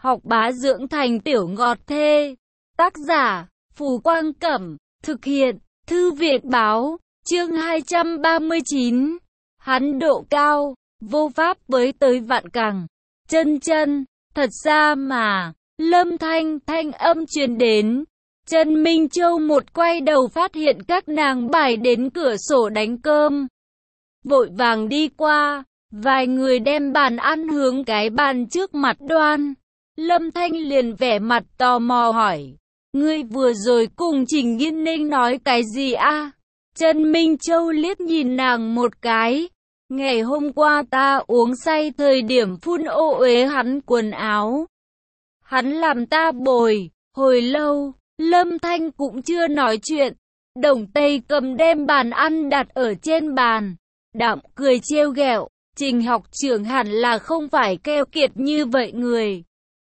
học bá dưỡng thành tiểu ngọt thê. Tác giả, Phù Quang Cẩm, thực hiện, Thư viện Báo, chương 239. Hắn độ cao, vô pháp với tới vạn cẳng. Chân chân, thật ra mà, Lâm Thanh thanh âm truyền đến. Trần Minh Châu một quay đầu phát hiện các nàng bài đến cửa sổ đánh cơm. Vội vàng đi qua, vài người đem bàn ăn hướng cái bàn trước mặt đoan. Lâm Thanh liền vẻ mặt tò mò hỏi, ngươi vừa rồi cùng Trình Nghiên Ninh nói cái gì a? Trần Minh Châu liếc nhìn nàng một cái. Ngày hôm qua ta uống say thời điểm phun ô uế hắn quần áo. Hắn làm ta bồi, hồi lâu, Lâm Thanh cũng chưa nói chuyện. Đồng Tây cầm đem bàn ăn đặt ở trên bàn. Đạm cười trêu ghẹo, Trình học trưởng hẳn là không phải keo kiệt như vậy người.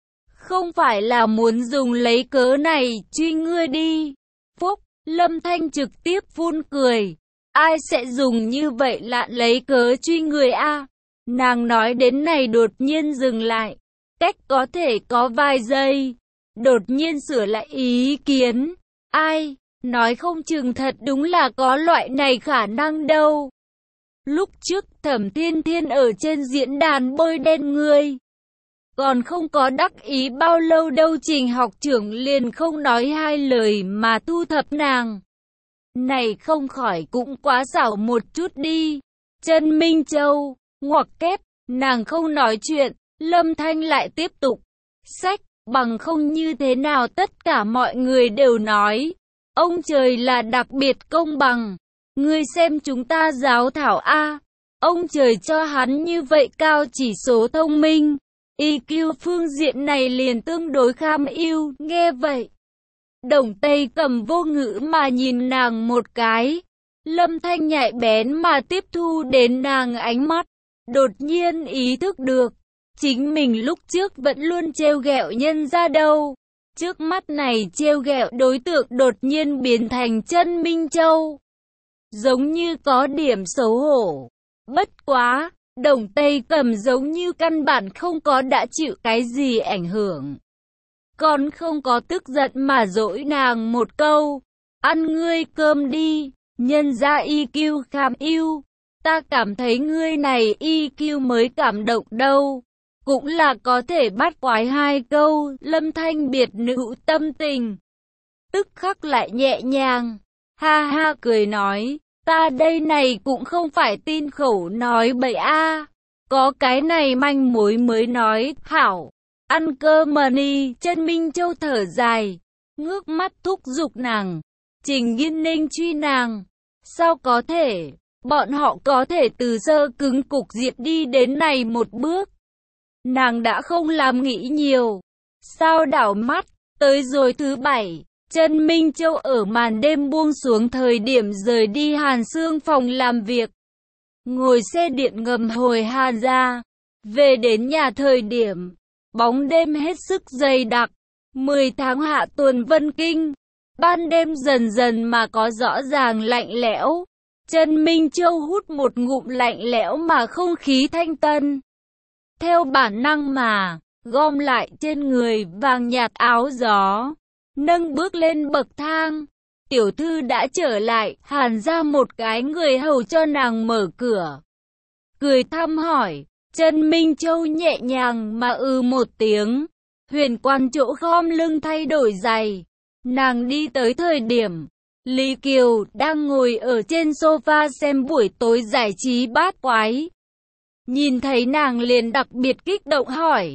Không phải là muốn dùng lấy cớ này truy ngươi đi. Phúc, Lâm Thanh trực tiếp phun cười. Ai sẽ dùng như vậy lạ lấy cớ truy người a? Nàng nói đến này đột nhiên dừng lại. Cách có thể có vài giây. Đột nhiên sửa lại ý kiến. Ai, nói không chừng thật đúng là có loại này khả năng đâu. Lúc trước Thẩm Thiên Thiên ở trên diễn đàn bôi đen ngươi. Còn không có đắc ý bao lâu đâu Trình học trưởng liền không nói hai lời mà thu thập nàng. Này không khỏi cũng quá xảo một chút đi. Trần Minh Châu, ngoặc kép, nàng không nói chuyện, Lâm Thanh lại tiếp tục. Sách, bằng không như thế nào tất cả mọi người đều nói. Ông trời là đặc biệt công bằng. Ngươi xem chúng ta giáo thảo A. Ông trời cho hắn như vậy cao chỉ số thông minh. EQ phương diện này liền tương đối kham ưu, nghe vậy. Đồng Tây cầm vô ngữ mà nhìn nàng một cái. Lâm Thanh nhạy bén mà tiếp thu đến nàng ánh mắt. Đột nhiên ý thức được. Chính mình lúc trước vẫn luôn trêu ghẹo nhân ra đâu. Trước mắt này trêu ghẹo đối tượng đột nhiên biến thành Trần Minh Châu. Giống như có điểm xấu hổ. Bất quá, Đồng Tây cầm giống như căn bản không có đã chịu cái gì ảnh hưởng. Còn không có tức giận mà dỗi nàng một câu. Ăn ngươi cơm đi, nhân ra EQ kham ưu. Ta cảm thấy ngươi này EQ mới cảm động đâu. Cũng là có thể bắt quái hai câu. Lâm Thanh biệt nữ tâm tình. Tức khắc lại nhẹ nhàng. Ha ha cười nói. Ta đây này cũng không phải tin khẩu nói bậy a. Có cái này manh mối mới nói. Hảo. Ăn cơm mà đi. Trần Minh Châu thở dài. Ngước mắt thúc giục nàng. Trình Nghiên Ninh truy nàng. Sao có thể. Bọn họ có thể từ sơ cứng cục diệt đi đến này một bước. Nàng đã không làm nghĩ nhiều. Sao đảo mắt. Tới rồi thứ bảy. Trần Minh Châu ở màn đêm buông xuống thời điểm rời đi Hàn Sương phòng làm việc. Ngồi xe điện ngầm hồi Hàn ra. Về đến nhà thời điểm. Bóng đêm hết sức dày đặc. 10 tháng hạ tuần Vân Kinh. Ban đêm dần dần mà có rõ ràng lạnh lẽo. Trần Minh Châu hút một ngụm lạnh lẽo mà không khí thanh tân. Theo bản năng mà, gom lại trên người vàng nhạt áo gió. Nâng bước lên bậc thang. Tiểu thư đã trở lại, Hàn ra một cái người hầu cho nàng mở cửa. Cười thăm hỏi, Trần Minh Châu nhẹ nhàng mà một tiếng. Huyền quan chỗ khom lưng thay đổi giày. Nàng đi tới thời điểm. Lý Kiều đang ngồi ở trên sofa xem buổi tối giải trí bát quái. Nhìn thấy nàng liền đặc biệt kích động hỏi.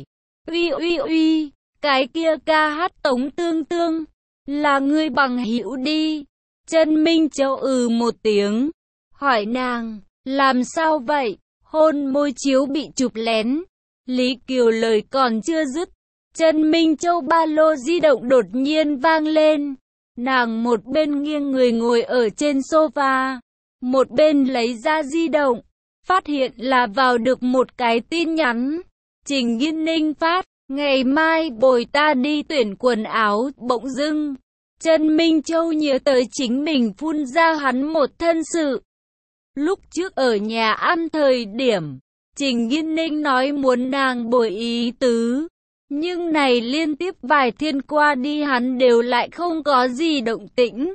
Uy, cái kia ca hát Tống Tương Tương. Là ngươi bằng hữu đi. Trần Minh Châu một tiếng. Hỏi nàng, làm sao vậy? Hôn môi chiếu bị chụp lén. Lý Kiều lời còn chưa dứt. Trần Minh Châu ba lô di động đột nhiên vang lên. Nàng một bên nghiêng người ngồi ở trên sofa. Một bên lấy ra di động. Phát hiện là vào được một cái tin nhắn. Trình Nghiên Ninh phát. Ngày mai bồi ta đi tuyển quần áo. Bỗng dưng Trần Minh Châu nhớ tới chính mình phun ra hắn một thân sự. Lúc trước ở nhà ăn thời điểm Trình Nghiên Ninh nói muốn nàng bồi ý tứ. Nhưng này liên tiếp vài thiên qua đi hắn đều lại không có gì động tĩnh.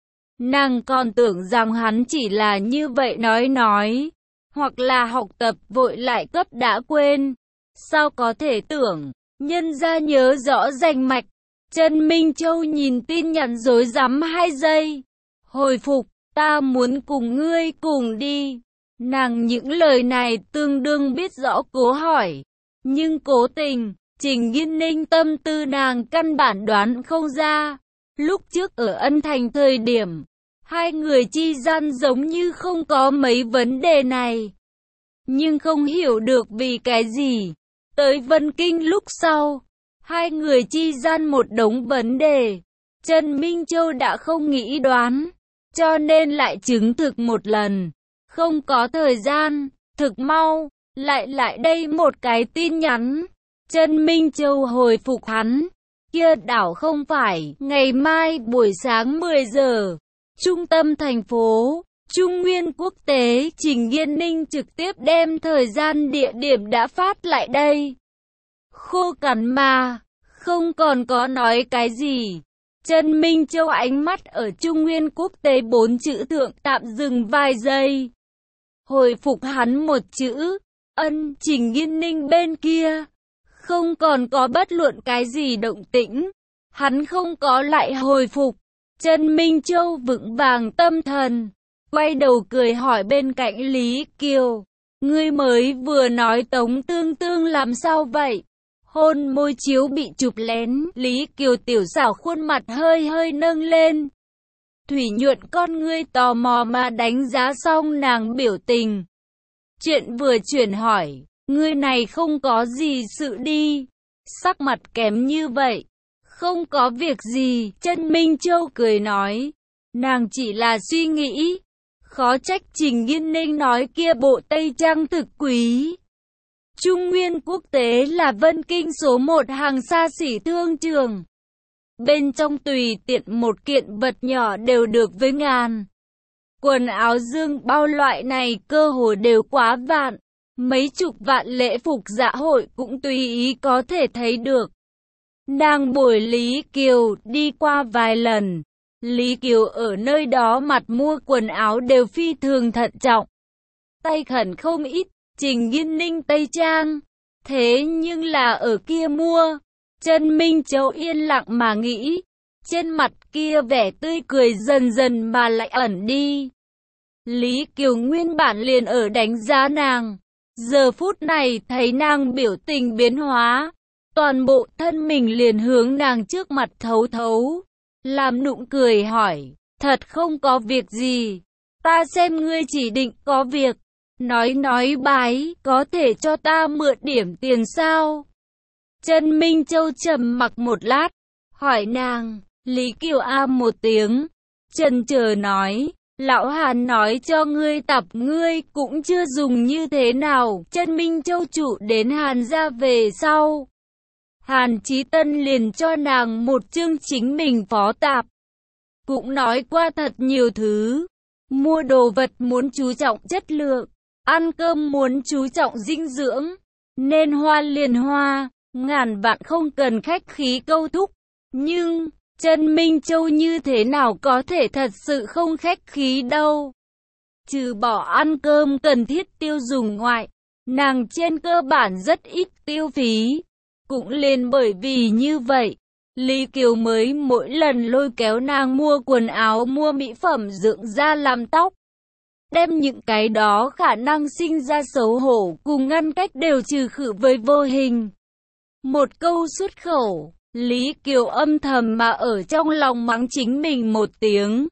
Nàng còn tưởng rằng hắn chỉ là như vậy nói, hoặc là học tập vội lại cấp đã quên. Sao có thể tưởng, nhân ra nhớ rõ rành mạch. Trần Minh Châu nhìn tin nhắn rối rắm 2 giây. Hồi phục, ta muốn cùng ngươi cùng đi. Nàng những lời này tương đương biết rõ cố hỏi. Nhưng cố tình, Trình Nghiên Ninh tâm tư nàng căn bản đoán không ra. Lúc trước ở Ân Thành thời điểm, hai người chi gian giống như không có mấy vấn đề này. Nhưng không hiểu được vì cái gì. Tới Vân Kinh lúc sau, hai người chi gian một đống vấn đề. Trần Minh Châu đã không nghĩ đoán, cho nên lại chứng thực một lần. Không có thời gian, thực mau, lại đây một cái tin nhắn. Trần Minh Châu hồi phục hắn, kia đảo không phải, ngày mai buổi sáng 10 giờ, trung tâm thành phố, Trung Nguyên Quốc tế. Trình Nghiên Ninh trực tiếp đem thời gian địa điểm đã phát lại đây. Khô cằn mà, không còn có nói cái gì. Trần Minh Châu ánh mắt ở Trung Nguyên Quốc tế 4 chữ thượng tạm dừng vài giây. Hồi phục hắn một chữ, ân. Trình Nghiên Ninh bên kia không còn có bất luận cái gì động tĩnh. Hắn không có lại hồi phục. Trần Minh Châu vững vàng tâm thần, quay đầu cười hỏi bên cạnh Lý Kiều. Ngươi mới vừa nói Tống Tương Tương làm sao vậy? Hôn môi chiếu bị chụp lén. Lý Kiều tiểu xảo khuôn mặt hơi hơi nâng lên. Thủy nhuận con ngươi tò mò mà đánh giá xong nàng biểu tình. Chuyện vừa chuyển hỏi, ngươi này không có gì sự đi. Sắc mặt kém như vậy. Không có việc gì, Trần Minh Châu cười nói. Nàng chỉ là suy nghĩ. Khó trách Trình Nghiên Ninh nói kia bộ tây trang thực quý. Trung Nguyên Quốc tế là Vân Kinh số 1 hàng xa xỉ thương trường. Bên trong tùy tiện một kiện vật nhỏ đều được với ngàn. Quần áo dương bao loại này cơ hồ đều quá vạn. Mấy chục vạn lễ phục dạ hội cũng tùy ý có thể thấy được. Nàng bồi Lý Kiều đi qua vài lần. Lý Kiều ở nơi đó mặt mua quần áo đều phi thường thận trọng. Tay khẩn không ít, Trình Nghiên Ninh tây trang. Thế nhưng là ở kia mua. Trần Minh Châu yên lặng mà nghĩ. Trên mặt kia vẻ tươi cười dần dần mà lại ẩn đi. Lý Kiều nguyên bản liền ở đánh giá nàng. Giờ phút này thấy nàng biểu tình biến hóa. Toàn bộ thân mình liền hướng nàng trước mặt thấu thấu. Làm nụm cười hỏi, thật không có việc gì. Ta xem ngươi chỉ định có việc. Nói bái, có thể cho ta mượn điểm tiền sao? Trần Minh Châu trầm mặc một lát, hỏi nàng. Lý Kiều một tiếng, chần chờ nói, lão Hàn nói cho ngươi tập ngươi cũng chưa dùng như thế nào. Trần Minh Châu trụ đến Hàn gia về sau, Hàn Chí Tân liền cho nàng một chương chính mình phó tạp. Cũng nói qua thật nhiều thứ. Mua đồ vật muốn chú trọng chất lượng, ăn cơm muốn chú trọng dinh dưỡng. Nên hoa liền hoa, ngàn vạn không cần khách khí câu thúc. Nhưng, Trần Minh Châu như thế nào có thể thật sự không khách khí đâu. Trừ bỏ ăn cơm cần thiết tiêu dùng ngoại, nàng trên cơ bản rất ít tiêu phí. Cũng liền bởi vì như vậy, Lý Kiều mới mỗi lần lôi kéo nàng mua quần áo, mua mỹ phẩm dưỡng da làm tóc. Đem những cái đó khả năng sinh ra xấu hổ cùng ngăn cách đều trừ khử với vô hình. Một câu xuất khẩu, Lý Kiều âm thầm mà ở trong lòng mắng chính mình một tiếng.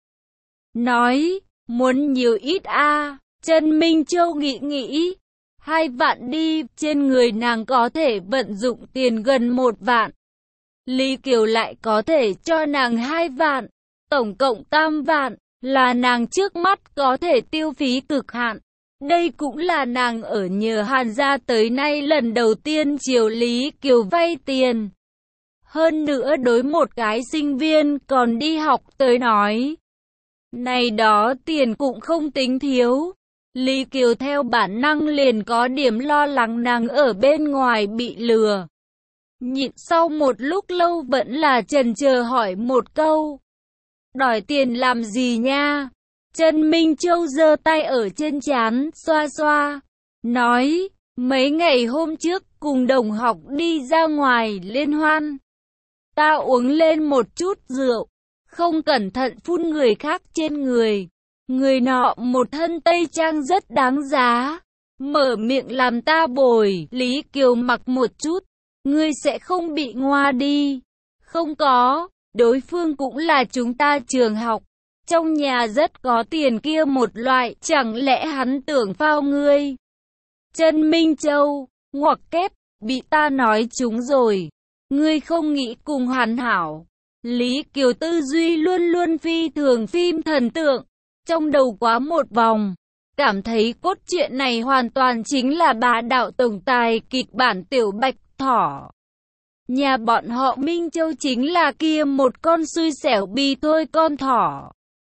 Nói, muốn nhiều ít a. Trần Minh Châu nghĩ. 2 vạn đi, trên người nàng có thể vận dụng tiền gần 1 vạn. Lý Kiều lại có thể cho nàng 2 vạn, tổng cộng 3 vạn, là nàng trước mắt có thể tiêu phí cực hạn. Đây cũng là nàng ở nhờ Hàn gia tới nay lần đầu tiên chiều Lý Kiều vay tiền. Hơn nữa đối một cái sinh viên còn đi học tới nói, này đó tiền cũng không tính thiếu. Lý Kiều theo bản năng liền có điểm lo lắng nàng ở bên ngoài bị lừa. Nhịn sau một lúc lâu vẫn là chần chờ hỏi một câu. Đòi tiền làm gì nha? Trần Minh Châu giơ tay ở trên trán, xoa xoa. Nói, mấy ngày hôm trước cùng đồng học đi ra ngoài liên hoan. Ta uống lên một chút rượu, không cẩn thận phun người khác trên người. Người nọ một thân tây trang rất đáng giá. Mở miệng làm ta bồi, Lý Kiều mặc một chút. Ngươi sẽ không bị ngoa đi. Không có, đối phương cũng là chúng ta trường học. Trong nhà rất có tiền kia một loại, chẳng lẽ hắn tưởng phao ngươi? Trần Minh Châu, ngoặc kép, bị ta nói trúng rồi. Ngươi không nghĩ cùng hắn hảo. Lý Kiều tư duy luôn luôn phi thường phim thần tượng. Trong đầu quá một vòng. Cảm thấy cốt truyện này hoàn toàn chính là bá đạo tổng tài kịch bản tiểu bạch thỏ. Nhà bọn họ Minh Châu chính là kia một con xui xẻo bi thôi con thỏ.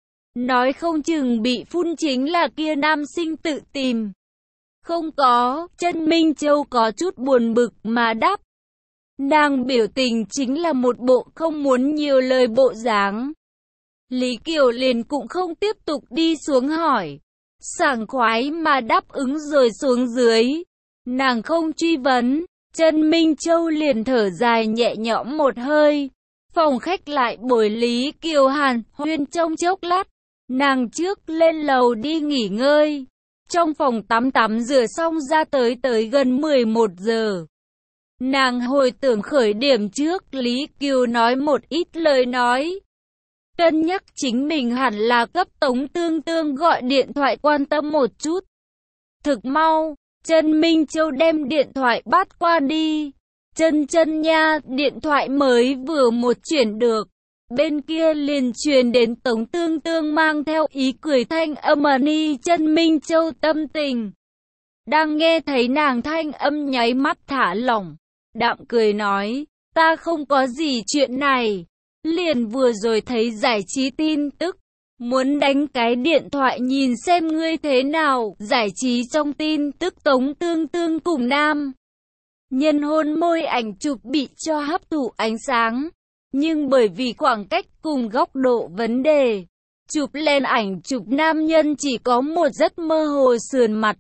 Nói không chừng bị phun chính là kia nam sinh tự tìm. Không có, Trần Minh Châu có chút buồn bực mà đáp. Nàng biểu tình chính là một bộ không muốn nhiều lời bộ dáng. Lý Kiều liền cũng không tiếp tục đi xuống hỏi. Sảng khoái mà đáp ứng rồi xuống dưới. Nàng không truy vấn. Trần Minh Châu liền thở dài nhẹ nhõm một hơi. Phòng khách lại bồi Lý Kiều hàn huyên trong chốc lát. Nàng trước lên lầu đi nghỉ ngơi. Trong phòng tắm rửa xong ra tới gần 11 giờ. Nàng hồi tưởng khởi điểm trước Lý Kiều nói một ít lời nói. Cân nhắc chính mình hẳn là cấp Tống Tương Tương gọi điện thoại quan tâm một chút. Thực mau, Trần Minh Châu đem điện thoại bắt qua đi. Chân nha, điện thoại mới vừa một chuyển được. Bên kia liền truyền đến Tống Tương Tương mang theo ý cười thanh âm ni Trần Minh Châu tâm tình. Đang nghe thấy nàng thanh âm nháy mắt thả lỏng. Đạm cười nói, ta không có gì chuyện này. Liền vừa rồi thấy giải trí tin tức. Muốn đánh cái điện thoại nhìn xem ngươi thế nào. Giải trí trong tin tức Tống Tương Tương cùng nam nhân hôn môi ảnh chụp bị cho hấp thụ ánh sáng. Nhưng bởi vì khoảng cách cùng góc độ vấn đề, chụp lên ảnh chụp nam nhân chỉ có một rất mơ hồ sườn mặt.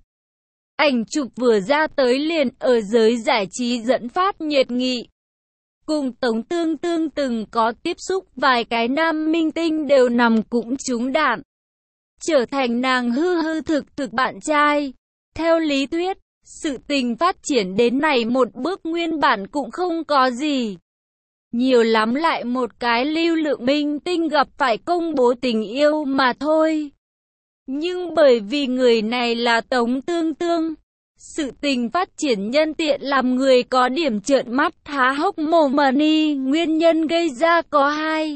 Ảnh chụp vừa ra tới liền ở giới giải trí dẫn phát nhiệt nghị. Cùng Tống Tương Tương từng có tiếp xúc vài cái nam minh tinh đều nằm cũng trúng đạn. Trở thành nàng hư thực bạn trai. Theo lý thuyết, sự tình phát triển đến này một bước nguyên bản cũng không có gì. Nhiều lắm lại một cái lưu lượng minh tinh gặp phải công bố tình yêu mà thôi. Nhưng bởi vì người này là Tống Tương Tương, sự tình phát triển nhân tiện làm người có điểm trợn mắt há hốc mồm ni. Nguyên nhân gây ra có hai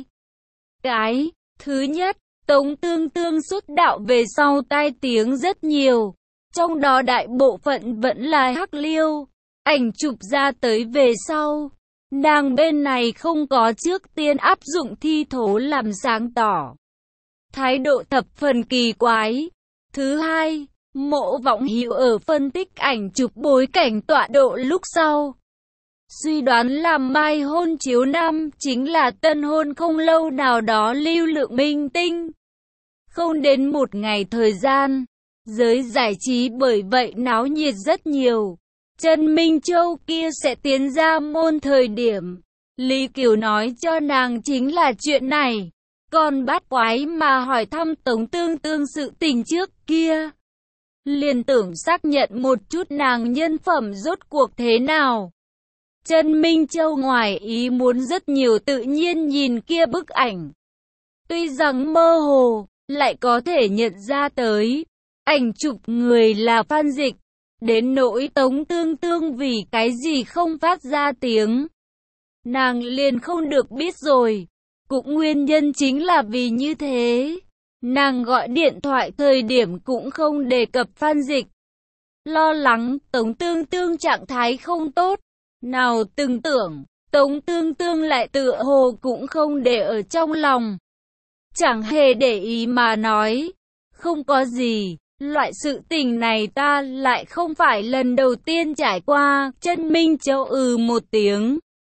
cái. Thứ nhất, Tống Tương Tương xuất đạo về sau tai tiếng rất nhiều. Trong đó đại bộ phận vẫn là hắc liêu. Ảnh chụp ra tới về sau, nàng bên này không có trước tiên áp dụng thi thố làm sáng tỏ. Thái độ thập phần kỳ quái. Thứ hai, Mộ Vọng Hữu ở phân tích ảnh chụp bối cảnh tọa độ lúc sau. Suy đoán làm mai hôn chiếu năm chính là tân hôn không lâu nào đó lưu lượng minh tinh. Không đến một ngày thời gian, giới giải trí bởi vậy náo nhiệt rất nhiều. Trần Minh Châu kia sẽ tiến ra môn thời điểm. Lý Kiều nói cho nàng chính là chuyện này. Còn bắt quái mà hỏi thăm Tống Tương Tương sự tình trước kia. Liền tưởng xác nhận một chút nàng nhân phẩm rốt cuộc thế nào. Trần Minh Châu ngoài ý muốn rất nhiều tự nhiên nhìn kia bức ảnh. Tuy rằng mơ hồ, lại có thể nhận ra tới. Ảnh chụp người là Phan Dịch. Đến nỗi Tống Tương Tương vì cái gì không phát ra tiếng. Nàng liền không được biết rồi. Cũng nguyên nhân chính là vì như thế. Nàng gọi điện thoại thời điểm cũng không đề cập Phan Dịch. Lo lắng Tống Tương Tương trạng thái không tốt. Nào từng tưởng, Tống Tương Tương lại tựa hồ cũng không để ở trong lòng. Chẳng hề để ý mà nói. Không có gì, loại sự tình này ta lại không phải lần đầu tiên trải qua. Trần Minh Châu một tiếng.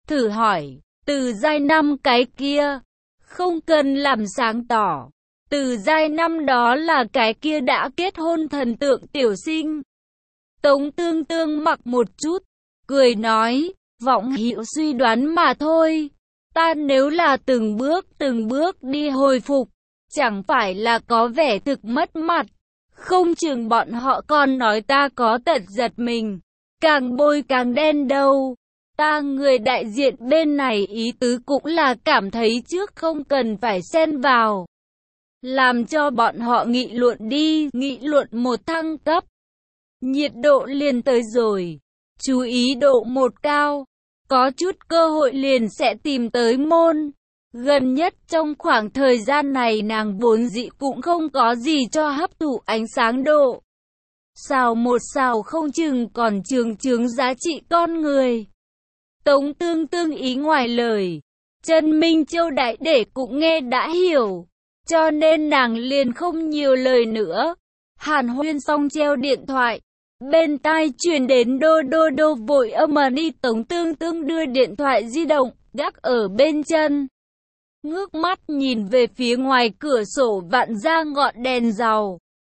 thử hỏi, từ giai năm cái kia, không cần làm sáng tỏ. Từ giai năm đó là cái kia đã kết hôn thần tượng tiểu sinh. Tống Tương Tương mặc một chút, cười nói, vọng hữu suy đoán mà thôi. Ta nếu là từng bước đi hồi phục, chẳng phải là có vẻ thực mất mặt. Không chừng bọn họ còn nói ta có tật giật mình, càng bôi càng đen đâu. Ta người đại diện bên này ý tứ cũng là cảm thấy trước không cần phải xen vào. Làm cho bọn họ nghị luận đi, nghị luận một thăng cấp. Nhiệt độ liền tới rồi, chú ý độ một cao, có chút cơ hội liền sẽ tìm tới môn. Gần nhất trong khoảng thời gian này nàng vốn dĩ cũng không có gì cho hấp thụ ánh sáng độ. Xào một xào không chừng còn chướng giá trị con người. Tống Tương Tương ý ngoài lời, Trần Minh Châu đại để cũng nghe đã hiểu, cho nên nàng liền không nhiều lời nữa. Hàn huyên xong treo điện thoại, bên tai truyền đến đô đô đô vội âm đi. Tống Tương Tương đưa điện thoại di động gác ở bên chân, ngước mắt nhìn về phía ngoài cửa sổ vạn ra ngọn đèn dầu.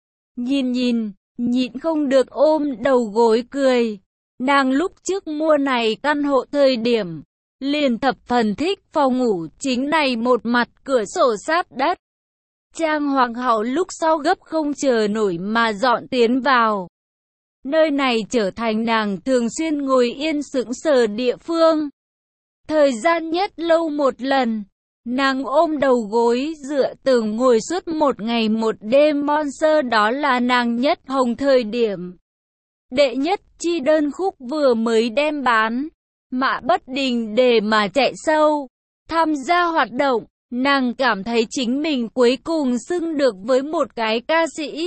Nhịn không được ôm đầu gối cười. Nàng lúc trước mua này căn hộ thời điểm, liền thập phần thích phòng ngủ chính này một mặt cửa sổ sát đất. Trang hoàng hậu lúc sau gấp không chờ nổi mà dọn tiến vào. Nơi này trở thành nàng thường xuyên ngồi yên sững sờ địa phương. Thời gian nhất lâu một lần, nàng ôm đầu gối dựa tường ngồi suốt một ngày một đêm. Monster đó là nàng nhất hồng thời điểm. Đệ nhất chi đơn khúc vừa mới đem bán, Mã Bất Đình để mà chạy sâu, tham gia hoạt động, nàng cảm thấy chính mình cuối cùng xưng được với một cái ca sĩ.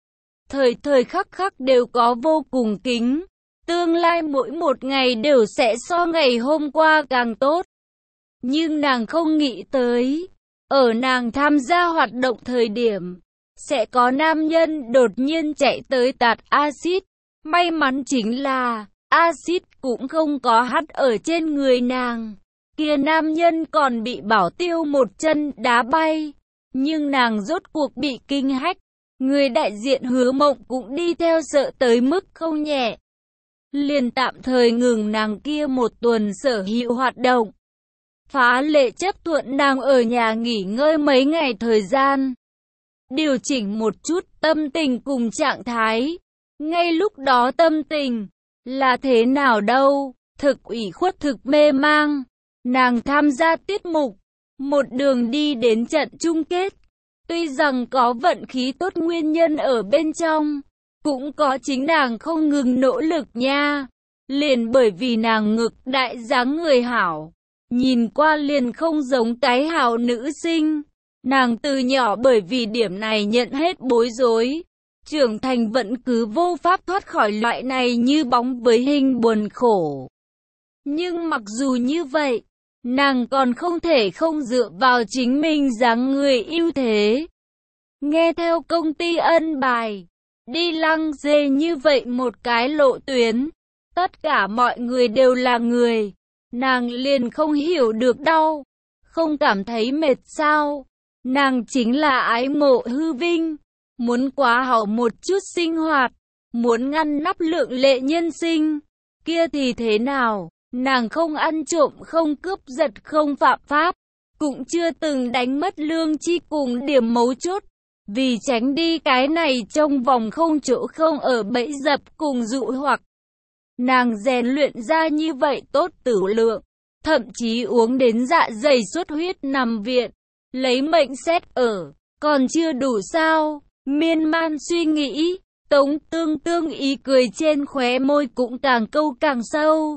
Thời khắc đều có vô cùng kính, tương lai mỗi một ngày đều sẽ so ngày hôm qua càng tốt. Nhưng nàng không nghĩ tới, ở nàng tham gia hoạt động thời điểm, sẽ có nam nhân đột nhiên chạy tới tạt axit. May mắn chính là, axit cũng không có hắt ở trên người nàng. Kia nam nhân còn bị bảo tiêu một chân đá bay. Nhưng nàng rốt cuộc bị kinh hách. Người đại diện Hứa Mộng cũng đi theo sợ tới mức không nhẹ. Liền tạm thời ngừng nàng kia một tuần sở hữu hoạt động. Phá lệ chấp thuận nàng ở nhà nghỉ ngơi mấy ngày thời gian. Điều chỉnh một chút tâm tình cùng trạng thái. Ngay lúc đó tâm tình là thế nào đâu, thực ủy khuất thực mê mang. Nàng tham gia tiết mục, một đường đi đến trận chung kết. Tuy rằng có vận khí tốt nguyên nhân ở bên trong, cũng có chính nàng không ngừng nỗ lực nha. Liền bởi vì nàng ngực đại dáng người hảo, nhìn qua liền không giống cái hảo nữ sinh. Nàng từ nhỏ bởi vì điểm này nhận hết bối rối. Trưởng thành vẫn cứ vô pháp thoát khỏi loại này như bóng với hình buồn khổ. Nhưng mặc dù như vậy, nàng còn không thể không dựa vào chính mình dáng người ưu thế. Nghe theo công ty ân bài, đi lăng dê như vậy một cái lộ tuyến. Tất cả mọi người đều là người, nàng liền không hiểu được đau, không cảm thấy mệt sao. Nàng chính là ái mộ hư vinh. Muốn quá hảo một chút sinh hoạt, muốn ngăn nắp lượng lệ nhân sinh, kia thì thế nào? Nàng không ăn trộm, không cướp giật, không phạm pháp, cũng chưa từng đánh mất lương chi cùng điểm mấu chốt. Vì tránh đi cái này trong vòng không chỗ không ở bẫy dập cùng dụ hoặc. Nàng rèn luyện ra như vậy tốt tử lượng, thậm chí uống đến dạ dày xuất huyết nằm viện, lấy mệnh xét ở, còn chưa đủ sao? Miên man suy nghĩ, Tống Tương Tương ý cười trên khóe môi cũng càng câu càng sâu.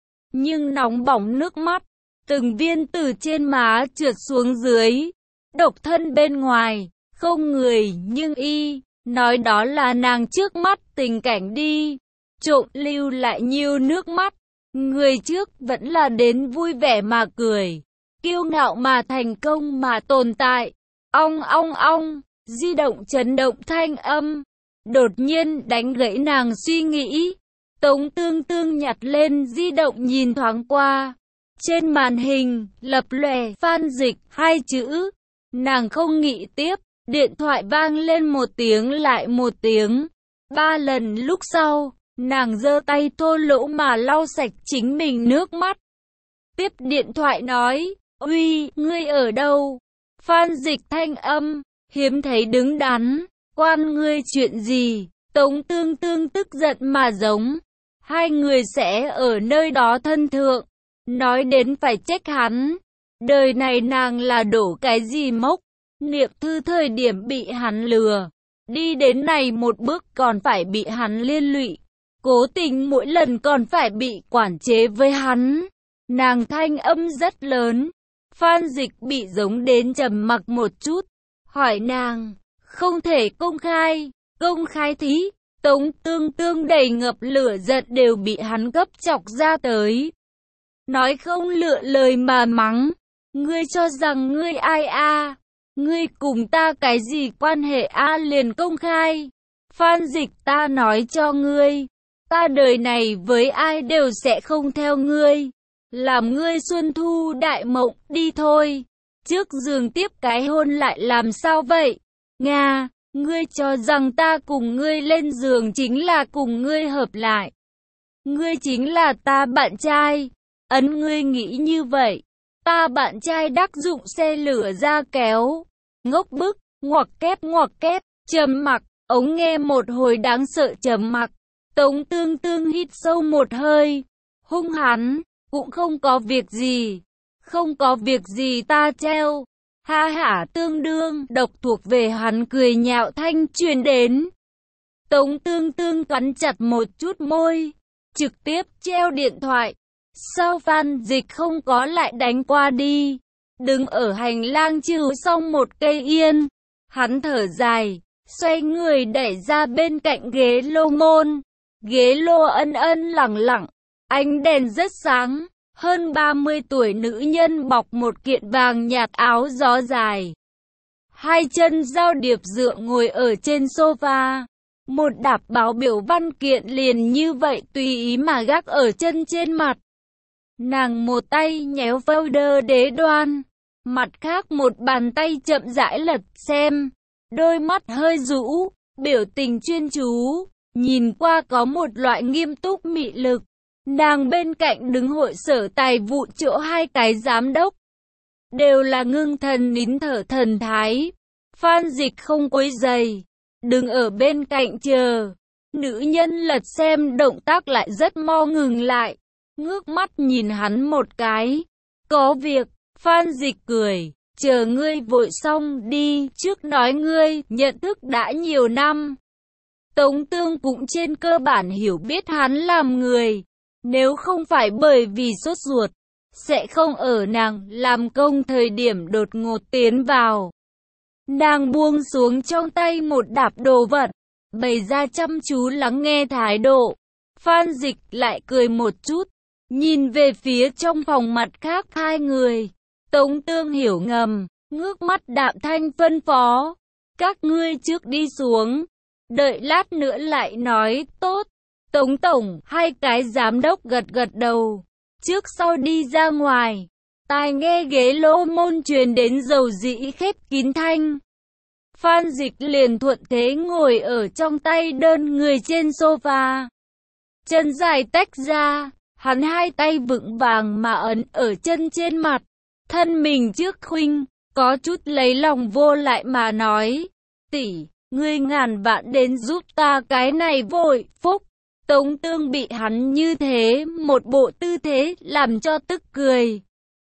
Nhưng nóng bỏng nước mắt, từng viên từ trên má trượt xuống dưới. Độc thân bên ngoài, không người nhưng y, nói đó là nàng trước mắt tình cảnh đi. Trộm lưu lại nhiều nước mắt, người trước vẫn là đến vui vẻ mà cười, kiêu ngạo mà thành công mà tồn tại. Ong ong ong. Di động chấn động thanh âm, đột nhiên đánh gãy nàng suy nghĩ. Tống Tương Tương nhặt lên di động nhìn thoáng qua, Trên màn hình, lập lòe, Phan Dịch, 2 chữ. Nàng không nghĩ tiếp, điện thoại vang lên một tiếng lại một tiếng. 3 lần lúc sau, nàng giơ tay thô lỗ mà lau sạch chính mình nước mắt. Tiếp điện thoại nói, uy, ngươi ở đâu? Phan Dịch thanh âm, hiếm thấy đứng đắn, quan ngươi chuyện gì? Tống Tương Tương tức giận mà giống. Hai người sẽ ở nơi đó thân thượng. Nói đến phải trách hắn. Đời này nàng là đổ cái gì mốc? Niệm Thư thời điểm bị hắn lừa. Đi đến này một bước còn phải bị hắn liên lụy. Cố tình mỗi lần còn phải bị quản chế với hắn. Nàng thanh âm rất lớn. Phan Dịch bị giống đến trầm mặc một chút. Hỏi nàng, không thể công khai thí. Tống Tương Tương đầy ngập lửa giận đều bị hắn gấp chọc ra tới. Nói không lựa lời mà mắng. Ngươi cho rằng ngươi ai a? Ngươi cùng ta cái gì quan hệ a liền công khai? Phan Dịch ta nói cho ngươi. Ta đời này với ai đều sẽ không theo ngươi. Làm ngươi xuân thu đại mộng đi thôi. Trước giường tiếp cái hôn lại làm sao vậy? Nga, ngươi cho rằng ta cùng ngươi lên giường chính là cùng ngươi hợp lại. Ngươi chính là ta bạn trai. Ngươi nghĩ như vậy. Ta bạn trai đắc dụng xe lửa ra kéo. Ngốc bức, ngoặc kép, trầm mặc. Ống nghe một hồi đáng sợ trầm mặc. Tống Tương Tương hít sâu một hơi. Hung hắn, cũng không có việc gì. Không có việc gì ta treo. Ha hả tương đương, độc thuộc về hắn cười nhạo thanh truyền đến. Tống Tương Tương cắn chặt một chút môi. Trực tiếp treo điện thoại. Sao Phan Dịch không có lại đánh qua đi? Đứng ở hành lang trừ xong một cây yên. Hắn thở dài, xoay người đẩy ra bên cạnh ghế lô môn. Ghế lô ân lẳng lặng, ánh đèn rất sáng. Hơn 30 tuổi nữ nhân bọc một kiện vàng nhạt áo gió dài. Hai chân giao điệp dựa ngồi ở trên sofa. Một đạp báo biểu văn kiện liền như vậy tùy ý mà gác ở chân trên mặt. Nàng một tay nhéo folder đế đoan, mặt khác một bàn tay chậm rãi lật xem, đôi mắt hơi rũ, biểu tình chuyên chú, nhìn qua có một loại nghiêm túc mị lực. Nàng bên cạnh đứng hội sở tài vụ chỗ hai cái giám đốc, đều là ngưng thần nín thở thần thái. Phan Dịch không quấy rầy, đứng ở bên cạnh chờ. Nữ nhân lật xem động tác lại rất mo ngừng lại, ngước mắt nhìn hắn một cái. Có việc, Phan Dịch cười, chờ ngươi vội xong đi, trước nói ngươi nhận thức đã nhiều năm. Tống Tương cũng trên cơ bản hiểu biết hắn làm người, nếu không phải bởi vì sốt ruột, sẽ không ở nàng làm công thời điểm đột ngột tiến vào. Nàng buông xuống trong tay một đạp đồ vật, bày ra chăm chú lắng nghe thái độ. Phan Dịch lại cười một chút, nhìn về phía trong phòng mặt khác hai người. Tống Tương hiểu ngầm, ngước mắt đạm thanh phân phó. Các ngươi trước đi xuống, đợi lát nữa lại nói, tốt. Tống Tổng, hai cái giám đốc gật gật đầu, trước sau đi ra ngoài. Tai nghe ghế lô môn truyền đến dầu dĩ khép kín thanh. Phan Dịch liền thuận thế ngồi ở trong tay đơn người trên sofa. Chân dài tách ra, hắn hai tay vững vàng mà ấn ở chân trên mặt. Thân mình trước khuynh, có chút lấy lòng vô lại mà nói. Tỷ, ngươi ngàn vạn đến giúp ta cái này vội, phúc. Tống Tương bị hắn như thế, một bộ tư thế, làm cho tức cười.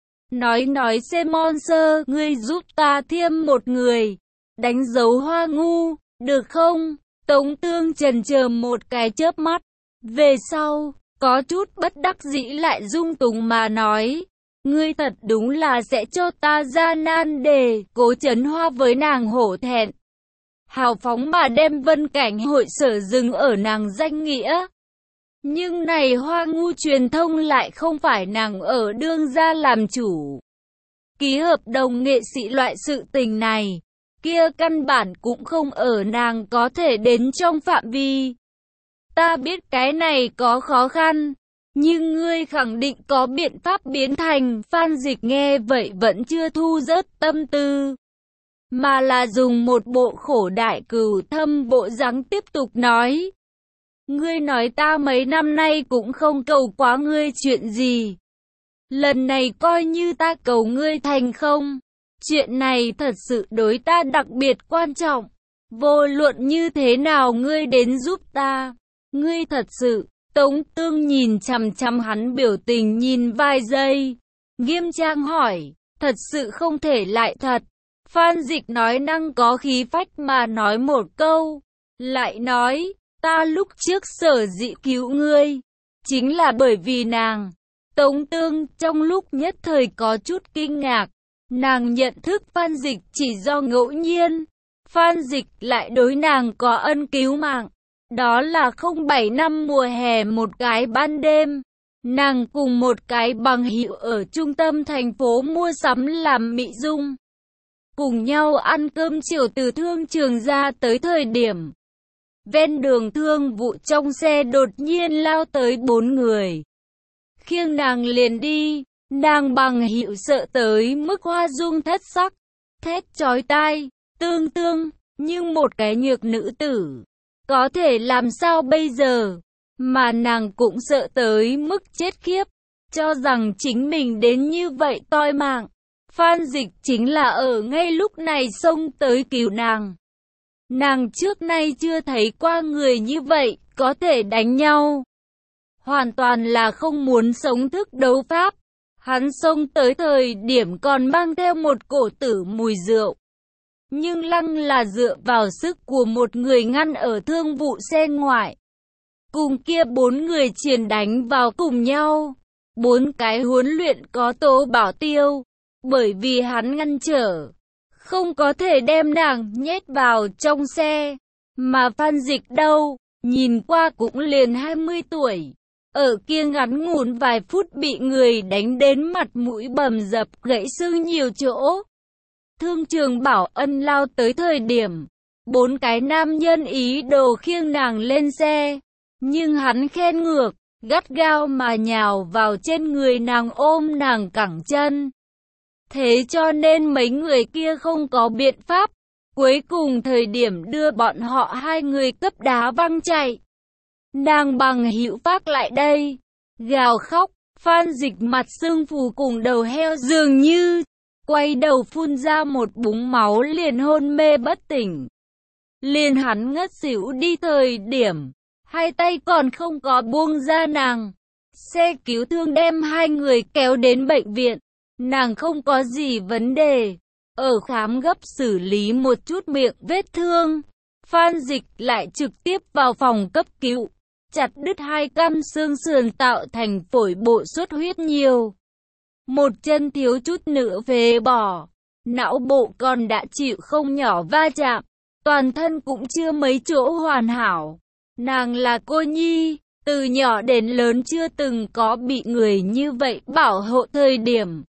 Nói xem monster, ngươi giúp ta thêm một người. Đánh dấu hoa ngu, được không? Tống Tương chần chờ một cái chớp mắt. Về sau, có chút bất đắc dĩ lại dung túng mà nói. Ngươi thật đúng là sẽ cho ta ra nan đề. Cố Chấn Hoa với nàng hổ thẹn, hào phóng mà đem Vân Cảnh hội sở dừng ở nàng danh nghĩa. Nhưng này hoa ngu truyền thông lại không phải nàng ở đương gia làm chủ. Ký hợp đồng nghệ sĩ loại sự tình này, kia căn bản cũng không ở nàng có thể đến trong phạm vi. Ta biết cái này có khó khăn, Nhưng ngươi khẳng định có biện pháp biến thành. Phan Dịch nghe vậy vẫn chưa thu dớt tâm tư, mà là dùng một bộ khổ đại cừu thâm bộ dáng tiếp tục nói. Ngươi nói ta mấy năm nay cũng không cầu quá ngươi chuyện gì. Lần này coi như ta cầu ngươi thành không. Chuyện này thật sự đối ta đặc biệt quan trọng. Vô luận như thế nào ngươi đến giúp ta. Ngươi thật sự. Tống Tương nhìn chằm chằm hắn biểu tình nhìn vài giây. Nghiêm trang hỏi. Thật sự không thể lại thật. Phan Dịch nói năng có khí phách mà nói một câu. Lại nói. Ta lúc trước sở dĩ cứu ngươi. Chính là bởi vì nàng. Tống Tương trong lúc nhất thời có chút kinh ngạc. Nàng nhận thức Phan Dịch chỉ do ngẫu nhiên. Phan Dịch lại đối nàng có ân cứu mạng. Đó là 07 năm mùa hè một cái ban đêm. Nàng cùng một cái bằng hữu ở trung tâm thành phố mua sắm làm mỹ dung. Cùng nhau ăn cơm chiều từ thương trường ra tới thời điểm. Ven đường thương vụ trong xe đột nhiên lao tới 4 người. Khiêng nàng liền đi. Nàng bằng hữu sợ tới mức hoa dung thất sắc. Thét chói tai. Tương Tương. Nhưng một cái nhược nữ tử. Có thể làm sao bây giờ? Mà nàng cũng sợ tới mức chết khiếp. Cho rằng chính mình đến như vậy toi mạng. Phan Dịch chính là ở ngay lúc này xông tới cứu nàng. Nàng trước nay chưa thấy qua người như vậy, có thể đánh nhau. Hoàn toàn là không muốn sống thức đấu pháp. Hắn xông tới thời điểm còn mang theo một cổ tử mùi rượu. Nhưng lăng là dựa vào sức của một người ngăn ở thương vụ xe ngoại. Cùng kia 4 người chiến đánh vào cùng nhau. 4 cái huấn luyện có Tố Bảo Tiêu. Bởi vì hắn ngăn trở. Không có thể đem nàng nhét vào trong xe. Mà Phan Dịch đâu, nhìn qua cũng liền 20 tuổi. Ở kia ngắn ngủn vài phút bị người đánh đến mặt mũi bầm dập gãy xương nhiều chỗ. Thương trường Bảo Ân lao tới thời điểm. 4 cái nam nhân ý đồ khiêng nàng lên xe. Nhưng hắn khen ngược, gắt gao mà nhào vào trên người nàng ôm nàng cẳng chân. Thế cho nên mấy người kia không có biện pháp. Cuối cùng thời điểm đưa bọn họ 2 người cấp đá văng chạy. Nàng bằng hữu phát lại đây. Gào khóc. Phan Dịch mặt sưng phù cùng đầu heo dường như. Quay đầu phun ra một búng máu liền hôn mê bất tỉnh. Liền hắn ngất xỉu đi thời điểm. 2 tay còn không có buông ra nàng. Xe cứu thương đem 2 người kéo đến bệnh viện. Nàng không có gì vấn đề. Ở khám gấp xử lý một chút miệng vết thương. Phan Dịch lại trực tiếp vào phòng cấp cứu. Chặt đứt 2 căn xương sườn tạo thành phổi bộ xuất huyết nhiều. Một chân thiếu chút nữa phế bỏ. Não bộ còn đã chịu không nhỏ va chạm. Toàn thân cũng chưa mấy chỗ hoàn hảo. Nàng là cô nhi. Từ nhỏ đến lớn chưa từng có bị người như vậy bảo hộ thời điểm.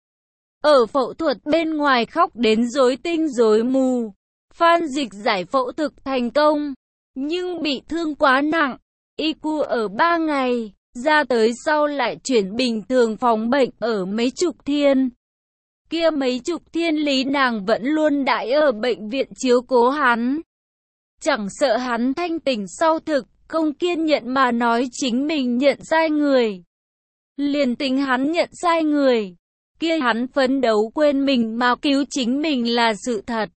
Ở phẫu thuật bên ngoài khóc đến rối tinh rối mù. Phan Dịch giải phẫu thực thành công. Nhưng bị thương quá nặng. ICU ở 3 ngày. Ra tới sau lại chuyển bình thường phòng bệnh ở mấy chục thiên. Kia mấy chục thiên lý nàng vẫn luôn đãi ở bệnh viện chiếu cố hắn. Chẳng sợ hắn thanh tỉnh sau thực. Không kiên nhẫn mà nói chính mình nhận sai người. Liền tính hắn nhận sai người. Kia hắn phấn đấu quên mình mà cứu chính mình là sự thật.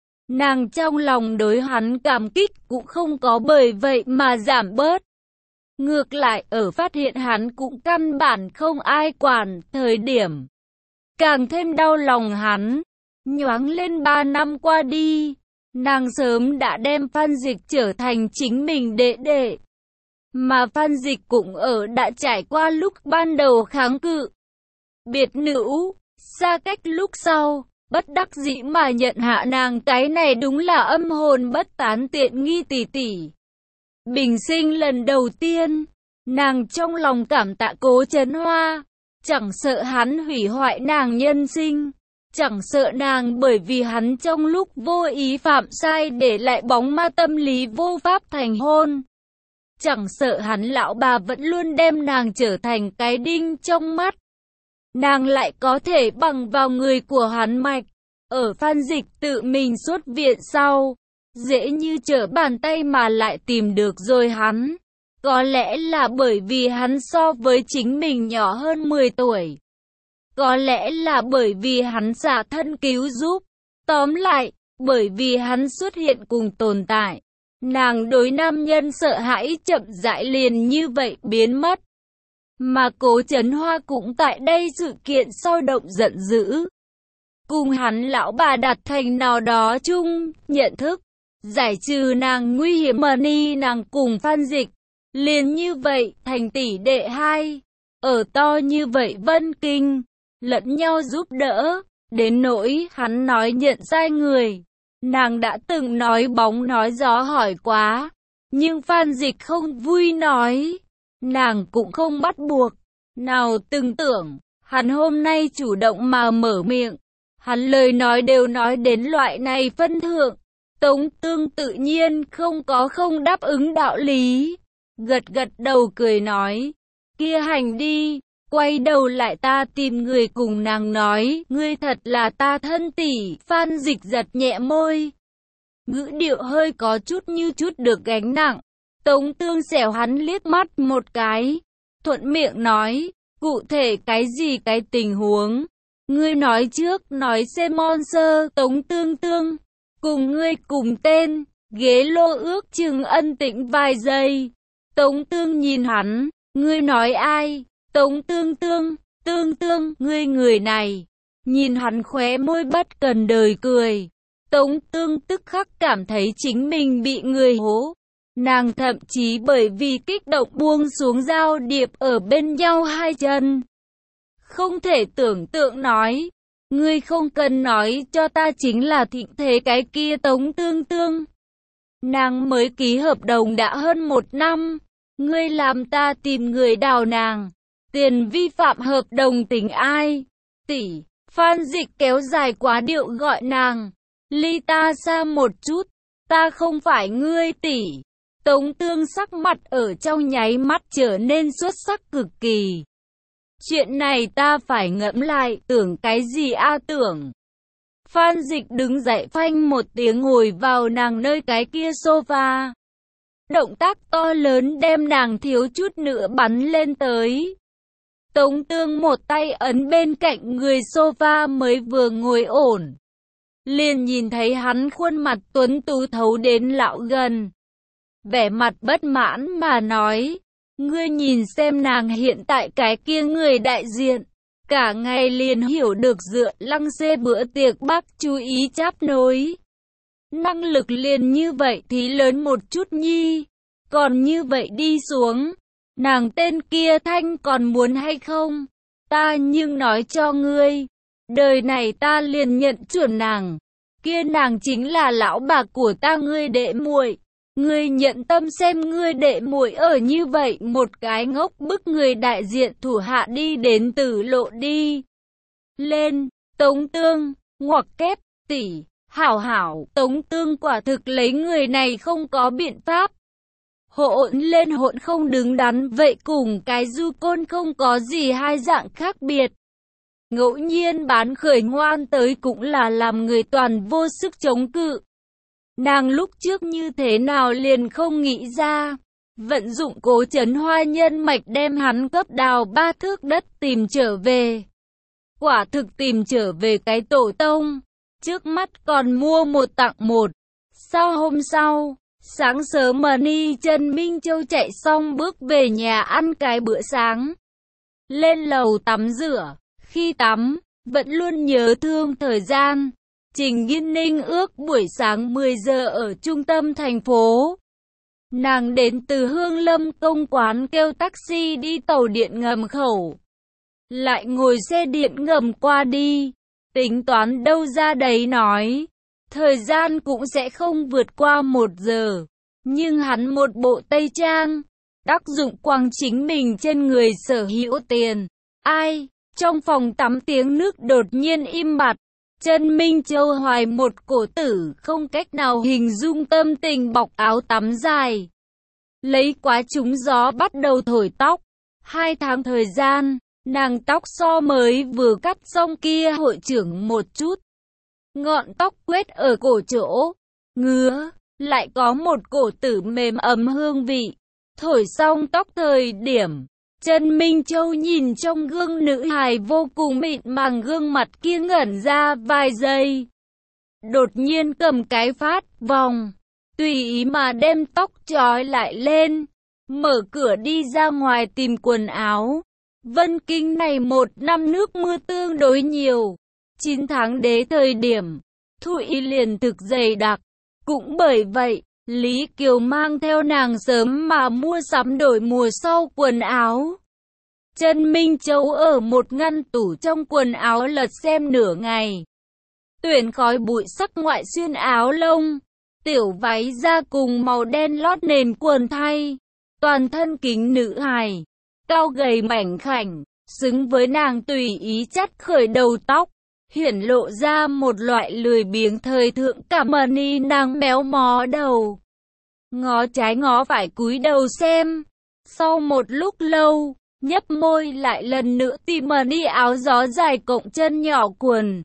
Nàng trong lòng đối hắn cảm kích cũng không có bởi vậy mà giảm bớt. Ngược lại ở phát hiện hắn cũng căn bản không ai quản thời điểm. Càng thêm đau lòng hắn. Nhoáng lên 3 năm qua đi. Nàng sớm đã đem Phan Dịch trở thành chính mình đệ đệ. Mà Phan Dịch cũng đã trải qua lúc ban đầu kháng cự. Biệt nữ, xa cách lúc sau, bất đắc dĩ mà nhận hạ nàng cái này đúng là âm hồn bất tán tiện nghi tỷ tỷ. Bình sinh lần đầu tiên, nàng trong lòng cảm tạ Cố Chấn Hoa, chẳng sợ hắn hủy hoại nàng nhân sinh. Chẳng sợ nàng bởi vì hắn trong lúc vô ý phạm sai để lại bóng ma tâm lý vô pháp thành hôn. chẳng sợ hắn lão bà vẫn luôn đem nàng trở thành cái đinh trong mắt. Nàng lại có thể bằng vào người của hắn mạch. Ở Phan Dịch tự mình xuất viện sau, dễ như trở bàn tay mà lại tìm được rồi hắn. Có lẽ là bởi vì hắn so với chính mình nhỏ hơn 10 tuổi. Có lẽ là bởi vì hắn xả thân cứu giúp. Tóm lại, bởi vì hắn xuất hiện cùng tồn tại. Nàng đối nam nhân sợ hãi chậm rãi liền như vậy biến mất. Mà Cố Chấn Hoa cũng tại đây sự kiện sôi động giận dữ. Cùng hắn lão bà đặt thành nào đó chung, nhận thức, giải trừ nàng nguy hiểm mà ni nàng cùng Phan Dịch. Liền như vậy, thành tỷ đệ hai, ở to như vậy Vân Kinh, lẫn nhau giúp đỡ, đến nỗi hắn nói nhận sai người. Nàng đã từng nói bóng nói gió hỏi quá, nhưng Phan Dịch không vui nói, nàng cũng không bắt buộc. Nào từng tưởng, hắn hôm nay chủ động mà mở miệng, hắn lời nói đều nói đến loại này phân thượng, Tống Tương tự nhiên không đáp ứng đạo lý. Gật gật đầu cười nói, kia hành đi, quay đầu lại ta tìm người cùng nàng nói, ngươi thật là ta thân tỷ. Phan Dịch giật nhẹ môi, ngữ điệu hơi có chút như chút được gánh nặng. Tống Tương xẻo hắn liếc mắt một cái, thuận miệng nói, cụ thể cái gì cái tình huống, ngươi nói trước, nói xem mon sơ. Tống Tương cùng ngươi cùng tên, ghế lô ước chừng ân tĩnh vài giây. Tống Tương nhìn hắn, ngươi nói ai? Tống Tương, ngươi người này. Nhìn hắn khóe môi bất cần đời cười. Tống Tương tức khắc cảm thấy chính mình bị người hố. Nàng thậm chí bởi vì kích động buông xuống dao điệp ở bên nhau hai chân. Không thể tưởng tượng nói, ngươi không cần nói cho ta chính là Thịnh Thế cái kia Tống Tương. Nàng mới ký hợp đồng đã hơn 1 năm. Ngươi làm ta tìm người đào nàng. Tiền vi phạm hợp đồng tính ai? Tỷ. Phan Dịch kéo dài quá điệu gọi nàng. Ly ta xa một chút. Ta không phải ngươi tỷ. Tống Tương sắc mặt ở trong nháy mắt trở nên xuất sắc cực kỳ. Chuyện này ta phải ngẫm lại. Tưởng cái gì a tưởng? Phan Dịch đứng dậy phanh một tiếng ngồi vào nàng nơi cái kia sofa. Động tác to lớn đem nàng thiếu chút nữa bắn lên tới. Tống Tương một tay ấn bên cạnh người sofa mới vừa ngồi ổn. Liền nhìn thấy hắn khuôn mặt tuấn tú thấu đến lão gần. Vẻ mặt bất mãn mà nói, ngươi nhìn xem nàng hiện tại cái kia người đại diện. Cả ngày liền hiểu được dựa lăng xê bữa tiệc bác chú ý cháp nối. Năng lực liền như vậy thì lớn một chút nhi. Còn như vậy đi xuống, nàng tên kia Thanh còn muốn hay không? Ta nhưng nói cho ngươi, đời này ta liền nhận chuẩn nàng. Kia nàng chính là lão bà của ta ngươi đệ muội. Ngươi nhận tâm xem ngươi đệ muội ở như vậy một cái ngốc bức người đại diện thủ hạ đi đến tử lộ đi. Lên, Tống Tương, ngoặc kép, tỷ, hảo, Tống Tương quả thực lấy người này không có biện pháp. Hỗn lên hỗn không đứng đắn, vậy cùng cái du côn không có gì hai dạng khác biệt. Ngẫu nhiên bán khởi ngoan tới cũng là làm người toàn vô sức chống cự. Nàng lúc trước như thế nào liền không nghĩ ra, vận dụng Cố Chấn Hoa nhân mạch đem hắn cấp đào 3 thước đất tìm trở về. Quả thực tìm trở về cái tổ tông, trước mắt còn mua 1 tặng 1. Sau hôm sau, sáng sớm Ni Trần Minh Châu chạy xong bước về nhà ăn cái bữa sáng. Lên lầu tắm rửa, khi tắm, vẫn luôn nhớ thương thời gian. Trình Nghiên Ninh ước buổi sáng 10 giờ ở trung tâm thành phố. Nàng đến từ Hương Lâm Công quán kêu taxi đi tàu điện ngầm khẩu. Lại ngồi xe điện ngầm qua đi. Tính toán đâu ra đấy nói. Thời gian cũng sẽ không vượt qua 1 giờ. Nhưng hắn một bộ tây trang. Đắc dụng quang chính mình trên người sở hữu tiền. Ai? Trong phòng tắm tiếng nước đột nhiên im bặt. Trần Minh Châu hoài một cổ tử không cách nào hình dung tâm tình bọc áo tắm dài. lấy quá trúng gió bắt đầu thổi tóc. 2 tháng thời gian, nàng tóc so mới vừa cắt xong kia hội trưởng một chút. Ngọn tóc quết ở cổ chỗ, ngứa, lại có một cổ tử mềm ấm hương vị. Thổi xong tóc thời điểm, Trần Minh Châu nhìn trong gương nữ hài vô cùng mịn màng gương mặt kia ngẩn ra vài giây. Đột nhiên cầm cái phát vòng, tùy ý mà đem tóc trói lại lên, mở cửa đi ra ngoài tìm quần áo. Vân Kinh này 1 năm nước mưa tương đối nhiều. 9 tháng đế thời điểm, thu y liền thực dày đặc. Cũng bởi vậy, Lý Kiều mang theo nàng sớm mà mua sắm đổi mùa sau quần áo. Trần Minh Châu ở một ngăn tủ trong quần áo lật xem nửa ngày. Tuyển khói bụi sắc ngoại xuyên áo lông, tiểu váy da cùng màu đen lót nền quần thay. Toàn thân kính nữ hài, cao gầy mảnh khảnh, xứng với nàng tùy ý chắt khởi đầu tóc, hiển lộ ra một loại lười biếng thời thượng cảm ơn nàng méo mó đầu. Ngó trái ngó phải cúi đầu xem. Sau một lúc lâu, nhấp môi lại lần nữa tìm đi áo gió dài cộng chân nhỏ quần.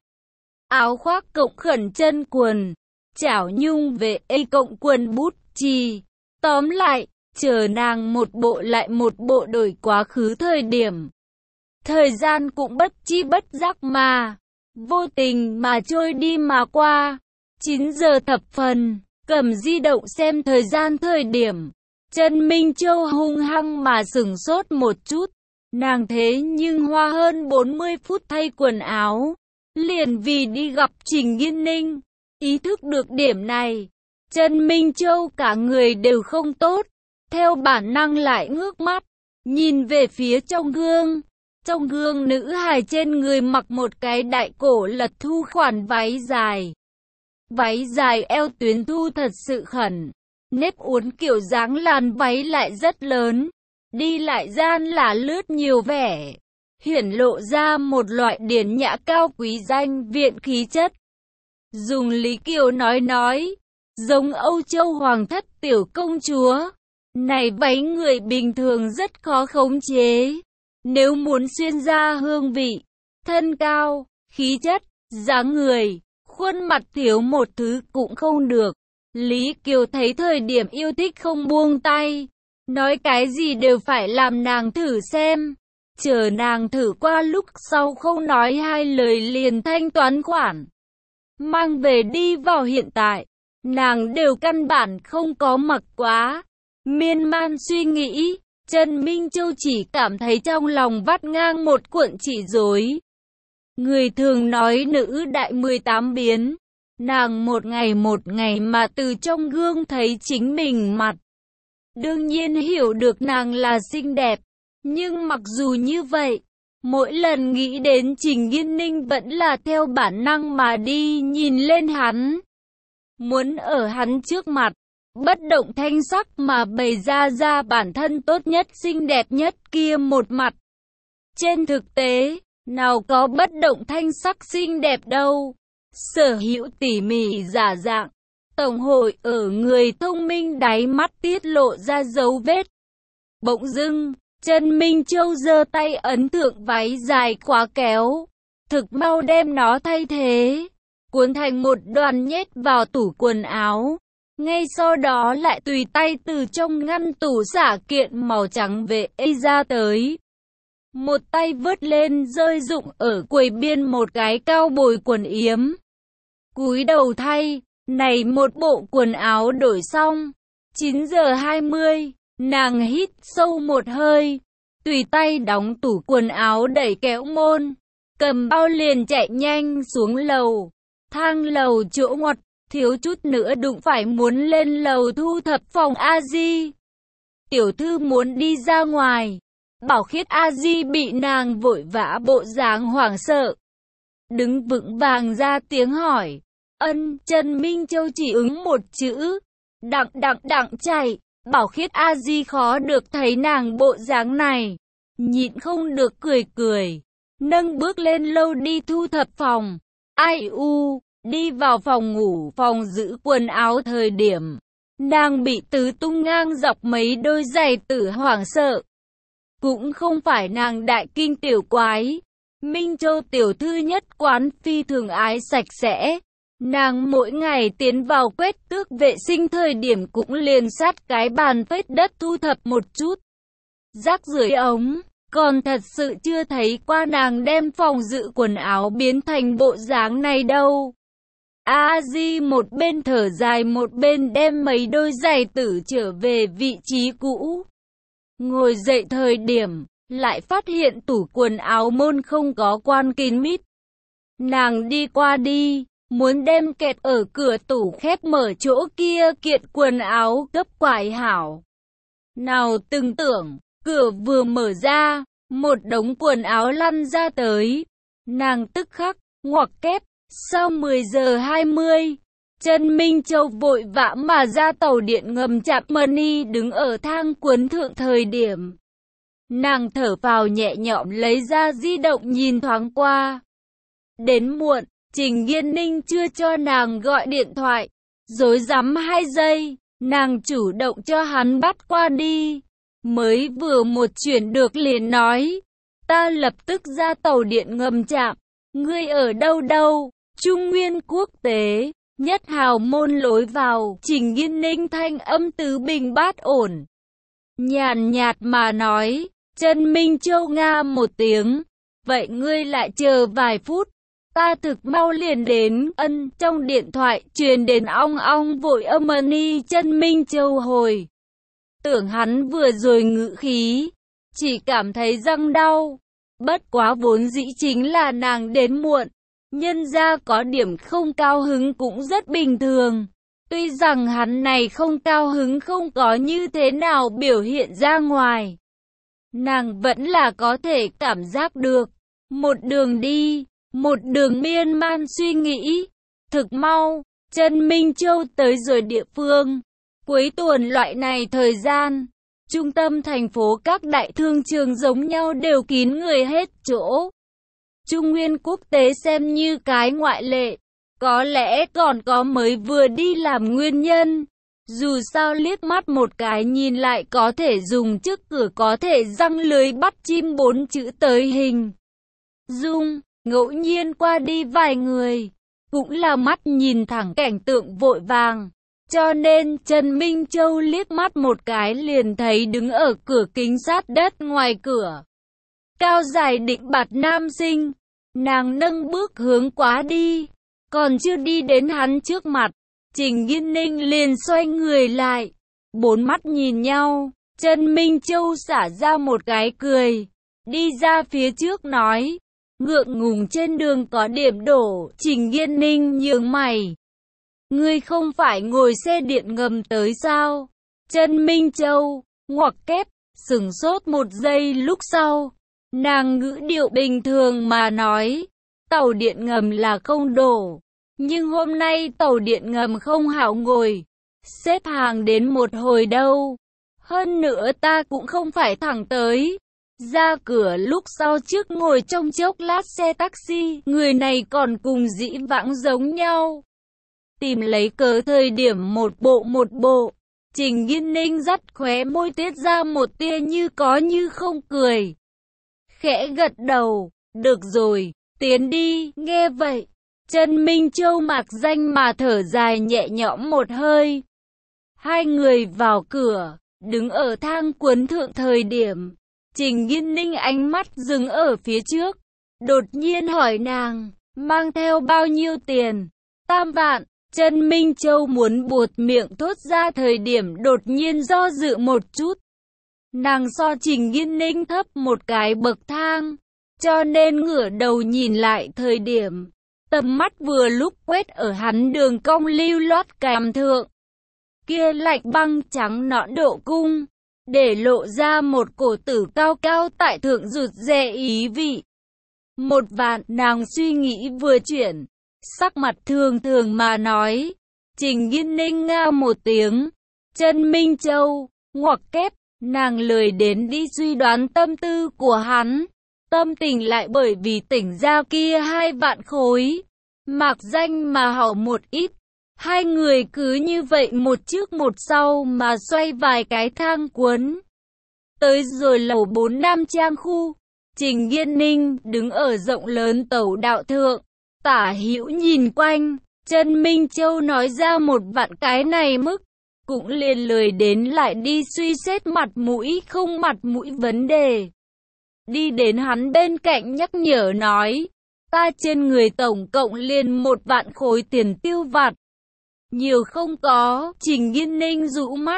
Áo khoác cộng khẩn chân quần. Chảo nhung về A cộng quần bút chì. Tóm lại, chờ nàng một bộ lại một bộ đổi quá khứ thời điểm. Thời gian cũng bất chi bất giác mà, vô tình mà trôi đi mà qua. 9 giờ thập phần, cầm di động xem thời gian thời điểm. Trần Minh Châu hung hăng mà sửng sốt một chút. Nàng thế nhưng hoa hơn 40 phút thay quần áo, liền vì đi gặp Trình Nghiên Ninh. Ý thức được điểm này, Trần Minh Châu cả người đều không tốt. Theo bản năng lại ngước mắt, nhìn về phía trong gương. Trong gương nữ hài trên người mặc một cái đại cổ lật thu khoản váy dài. Váy dài eo tuyến thu thật sự khẩn. Nếp uốn kiểu dáng làn váy lại rất lớn. Đi lại gian là lướt nhiều vẻ. Hiển lộ ra một loại điển nhã cao quý danh viện khí chất. Dùng Lý Kiều nói, giống Âu Châu Hoàng thất tiểu công chúa. Này váy người bình thường rất khó khống chế. Nếu muốn xuyên ra hương vị, thân cao, khí chất, dáng người, khuôn mặt thiếu một thứ cũng không được. Lý Kiều thấy thời điểm yêu thích không buông tay. Nói cái gì đều phải làm nàng thử xem. Chờ nàng thử qua lúc sau không nói hai lời liền thanh toán khoản. Mang về đi vào hiện tại, nàng đều căn bản không có mặc quá. Miên man suy nghĩ, Trần Minh Châu chỉ cảm thấy trong lòng vắt ngang một cuộn chỉ rối. Người thường nói nữ đại 18 biến, nàng một ngày mà từ trong gương thấy chính mình mặt. Đương nhiên hiểu được nàng là xinh đẹp, nhưng mặc dù như vậy, mỗi lần nghĩ đến Trình Nghiên Ninh vẫn là theo bản năng mà đi nhìn lên hắn. Muốn ở hắn trước mặt, bất động thanh sắc mà bày ra bản thân tốt nhất xinh đẹp nhất kia một mặt. Trên thực tế, nào có bất động thanh sắc xinh đẹp đâu. Sở hữu tỉ mỉ giả dạng, tổng hội ở người thông minh đáy mắt tiết lộ ra dấu vết. Bỗng dưng, Trần Minh Châu giơ tay ấn thượng váy dài quá kéo, thực mau đem nó thay thế, cuốn thành một đoàn nhét vào tủ quần áo. Ngay sau đó lại tùy tay từ trong ngăn tủ xả kiện màu trắng về ra tới. Một tay vớt lên rơi rụng ở quầy biên một cái cao bồi quần yếm. Cúi đầu thay, này một bộ quần áo đổi xong. 9 giờ 20, nàng hít sâu một hơi, tùy tay đóng tủ quần áo đẩy kéo môn, cầm bao liền chạy nhanh xuống lầu. Thang lầu chỗ ngoặt, thiếu chút nữa đụng phải muốn lên lầu thu thập phòng A-di. Tiểu thư muốn đi ra ngoài. Bảo Khiết A-di bị nàng vội vã bộ dáng hoảng sợ. Đứng vững vàng ra tiếng hỏi. Trần Minh Châu chỉ ứng một chữ. Đặng chạy. Bảo Khiết A-di khó được thấy nàng bộ dáng này. Nhịn không được cười. Nâng bước lên lâu đi thu thập phòng. Ai u, đi vào phòng ngủ phòng giữ quần áo thời điểm. Nàng bị tứ tung ngang dọc mấy đôi giày tử hoảng sợ. Cũng không phải nàng đại kinh tiểu quái. Minh Châu tiểu thư nhất quán phi thường ái sạch sẽ. Nàng mỗi ngày tiến vào quét tước vệ sinh thời điểm cũng liền sát cái bàn phết đất thu thập một chút. Rác rưởi ống, còn thật sự chưa thấy qua nàng đem phòng giữ quần áo biến thành bộ dáng này đâu. A Di một bên thở dài một bên đem mấy đôi giày tử trở về vị trí cũ. Ngồi dậy thời điểm, lại phát hiện tủ quần áo môn không có quan kín mít. Nàng đi qua đi, muốn đem kẹt ở cửa tủ khép mở chỗ kia kiện quần áo cấp quải hảo. Nào từng tưởng, cửa vừa mở ra, một đống quần áo lăn ra tới. Nàng tức khắc, ngoặc kép, sau 10 giờ 20, Trần Minh Châu vội vã mà ra tàu điện ngầm Chapmani đứng ở thang cuốn thượng thời điểm. Nàng thở phào nhẹ nhõm lấy ra di động nhìn thoáng qua. Đến muộn, Trình Nghiên Ninh chưa cho nàng gọi điện thoại. Rối rắm 2 giây, nàng chủ động cho hắn bắt qua đi. Mới vừa một chuyển được liền nói. Ta lập tức ra tàu điện ngầm Chạm. Ngươi ở đâu đâu? Trung Nguyên Quốc tế, Nhất Hào môn lối vào. Trình Nghiên Ninh thanh âm tứ bình bát ổn. Nhàn nhạt mà nói. Trần Minh Châu nga một tiếng. Vậy ngươi lại chờ vài phút. Ta thực mau liền đến. Ân, trong điện thoại truyền đến ong ong vội âm ni Trần Minh Châu hồi. Tưởng hắn vừa rồi ngữ khí, chỉ cảm thấy răng đau. Bất quá vốn dĩ chính là nàng đến muộn. Nhân ra có điểm không cao hứng cũng rất bình thường. Tuy rằng hắn này không cao hứng không có như thế nào biểu hiện ra ngoài. Nàng vẫn là có thể cảm giác được. Một đường đi, một đường miên man suy nghĩ. Thực mau, Trần Minh Châu tới rồi địa phương. Cuối tuần loại này thời gian, trung tâm thành phố các đại thương trường giống nhau đều kín người hết chỗ. Trung Nguyên Quốc tế xem như cái ngoại lệ. Có lẽ còn có mới vừa đi làm nguyên nhân. Dù sao liếc mắt một cái nhìn lại có thể dùng trước cửa có thể răng lưới bắt chim 4 chữ tới hình dung, ngẫu nhiên qua đi vài người, cũng là mắt nhìn thẳng cảnh tượng vội vàng. Cho nên Trần Minh Châu liếc mắt một cái liền thấy đứng ở cửa kính sát đất ngoài cửa. Cao dài định bạt nam sinh, nàng nâng bước hướng quá đi, còn chưa đi đến hắn trước mặt. Trình Nghiên Ninh liền xoay người lại, 4 mắt nhìn nhau, Trần Minh Châu xả ra một cái cười, đi ra phía trước nói, ngượng ngùng trên đường có điểm đổ. Trình Nghiên Ninh nhướng mày, ngươi không phải ngồi xe điện ngầm tới sao? Trần Minh Châu, ngoặc kép, sửng sốt một giây lúc sau, nàng ngữ điệu bình thường mà nói, tàu điện ngầm là không đổ. Nhưng hôm nay tàu điện ngầm không hảo ngồi, xếp hàng đến một hồi đâu. Hơn nữa ta cũng không phải thẳng tới. Ra cửa lúc sau trước ngồi trong chốc lát xe taxi, người này còn cùng dĩ vãng giống nhau. Tìm lấy cớ thời điểm một bộ. Trình Nghiên Ninh dắt khóe môi tiết ra một tia như có như không cười. Khẽ gật đầu, được rồi, tiến đi, nghe vậy. Trần Minh Châu mạc danh mà thở dài nhẹ nhõm một hơi. Hai người vào cửa, đứng ở thang cuốn thượng thời điểm. Trình Nghiên Ninh ánh mắt dừng ở phía trước. Đột nhiên hỏi nàng, mang theo bao nhiêu tiền? 3 vạn. Trần Minh Châu muốn buột miệng thốt ra thời điểm đột nhiên do dự một chút. Nàng so Trình Nghiên Ninh thấp một cái bậc thang. Cho nên ngửa đầu nhìn lại thời điểm. Tầm mắt vừa lúc quét ở hắn đường cong lưu loát cằm thượng. Kia lạnh băng trắng nõn độ cung, để lộ ra một cổ tử cao cao tại thượng rụt rè ý vị. 1 vạn, nàng suy nghĩ vừa chuyển, sắc mặt thường thường mà nói. Trình Nghiên Ninh nga một tiếng. Trần Minh Châu, ngoặc kép, nàng lười đến đi suy đoán tâm tư của hắn. Tâm tình lại bởi vì tỉnh ra kia 2 vạn khối, mạc danh mà hảo một ít. Hai người cứ như vậy một trước một sau mà xoay vài cái thang cuốn. Tới rồi lầu 4 Nam Trang khu, Trình Yên Ninh đứng ở rộng lớn tẩu đạo thượng, tả hữu nhìn quanh, Trần Minh Châu nói ra một vạn cái này mức, cũng liền lười đến lại đi suy xét mặt mũi không mặt mũi vấn đề. Đi đến hắn bên cạnh nhắc nhở nói, ta trên người tổng cộng liền 1 vạn khối tiền tiêu vặt. Nhiều không có, Trình Yên Ninh rũ mắt,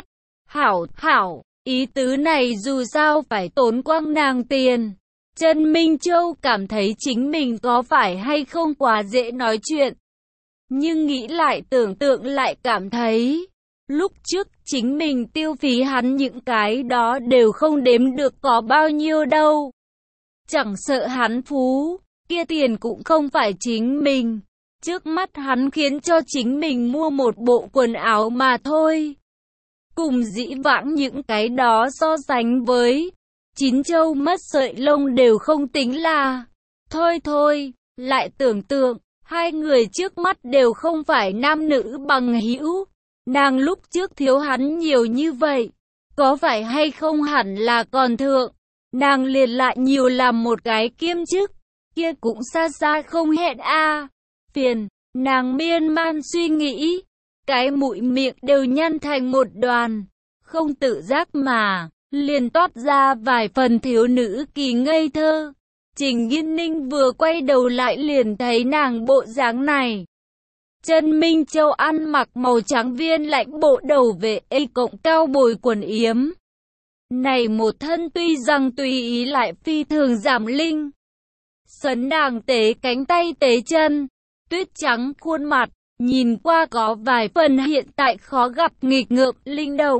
hảo, ý tứ này dù sao phải tốn quăng nàng tiền. Trần Minh Châu cảm thấy chính mình có phải hay không quá dễ nói chuyện. Nhưng nghĩ lại tưởng tượng lại cảm thấy, lúc trước chính mình tiêu phí hắn những cái đó đều không đếm được có bao nhiêu đâu. Chẳng sợ hắn phú, kia tiền cũng không phải chính mình. Trước mắt hắn khiến cho chính mình mua một bộ quần áo mà thôi. Cùng dĩ vãng những cái đó so sánh với, 9 châu mất sợi lông đều không tính là. Thôi, lại tưởng tượng, hai người trước mắt đều không phải nam nữ bằng hữu. Nàng lúc trước thiếu hắn nhiều như vậy, có phải hay không hẳn là còn thượng. Nàng liền lại nhiều làm một cái kiêm chức, kia cũng xa xa không hẹn a. Phiền, nàng miên man suy nghĩ, cái mũi miệng đều nhăn thành một đoàn, không tự giác mà, liền toát ra vài phần thiếu nữ kỳ ngây thơ. Trình Yên Ninh vừa quay đầu lại liền thấy nàng bộ dáng này. Trần Minh Châu ăn mặc màu trắng viên lãnh bộ đầu vệ A cộng cao bồi quần yếm. Này một thân tuy rằng tùy ý lại phi thường giảm linh. Sấn nàng tế cánh tay tế chân, tuyết trắng khuôn mặt, nhìn qua có vài phần hiện tại khó gặp nghịch ngợm linh động.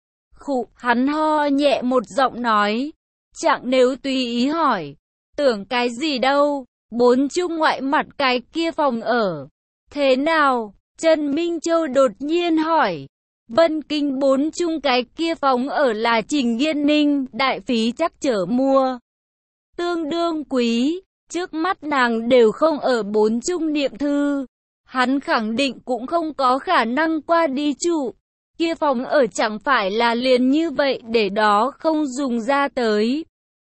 Hắn ho nhẹ một giọng nói, chẳng nếu tùy ý hỏi, tưởng cái gì đâu, 4 Trung ngoại mặt cái kia phòng ở. Thế nào? Trần Minh Châu đột nhiên hỏi. Vân Kinh 4 Trung cái kia phòng ở là Trình Yên Ninh, đại phí chắc chở mua. Tương đương quý, trước mắt nàng đều không ở 4 Trung niệm thư. Hắn khẳng định cũng không có khả năng qua đi trụ. Kia phòng ở chẳng phải là liền như vậy để đó không dùng ra tới.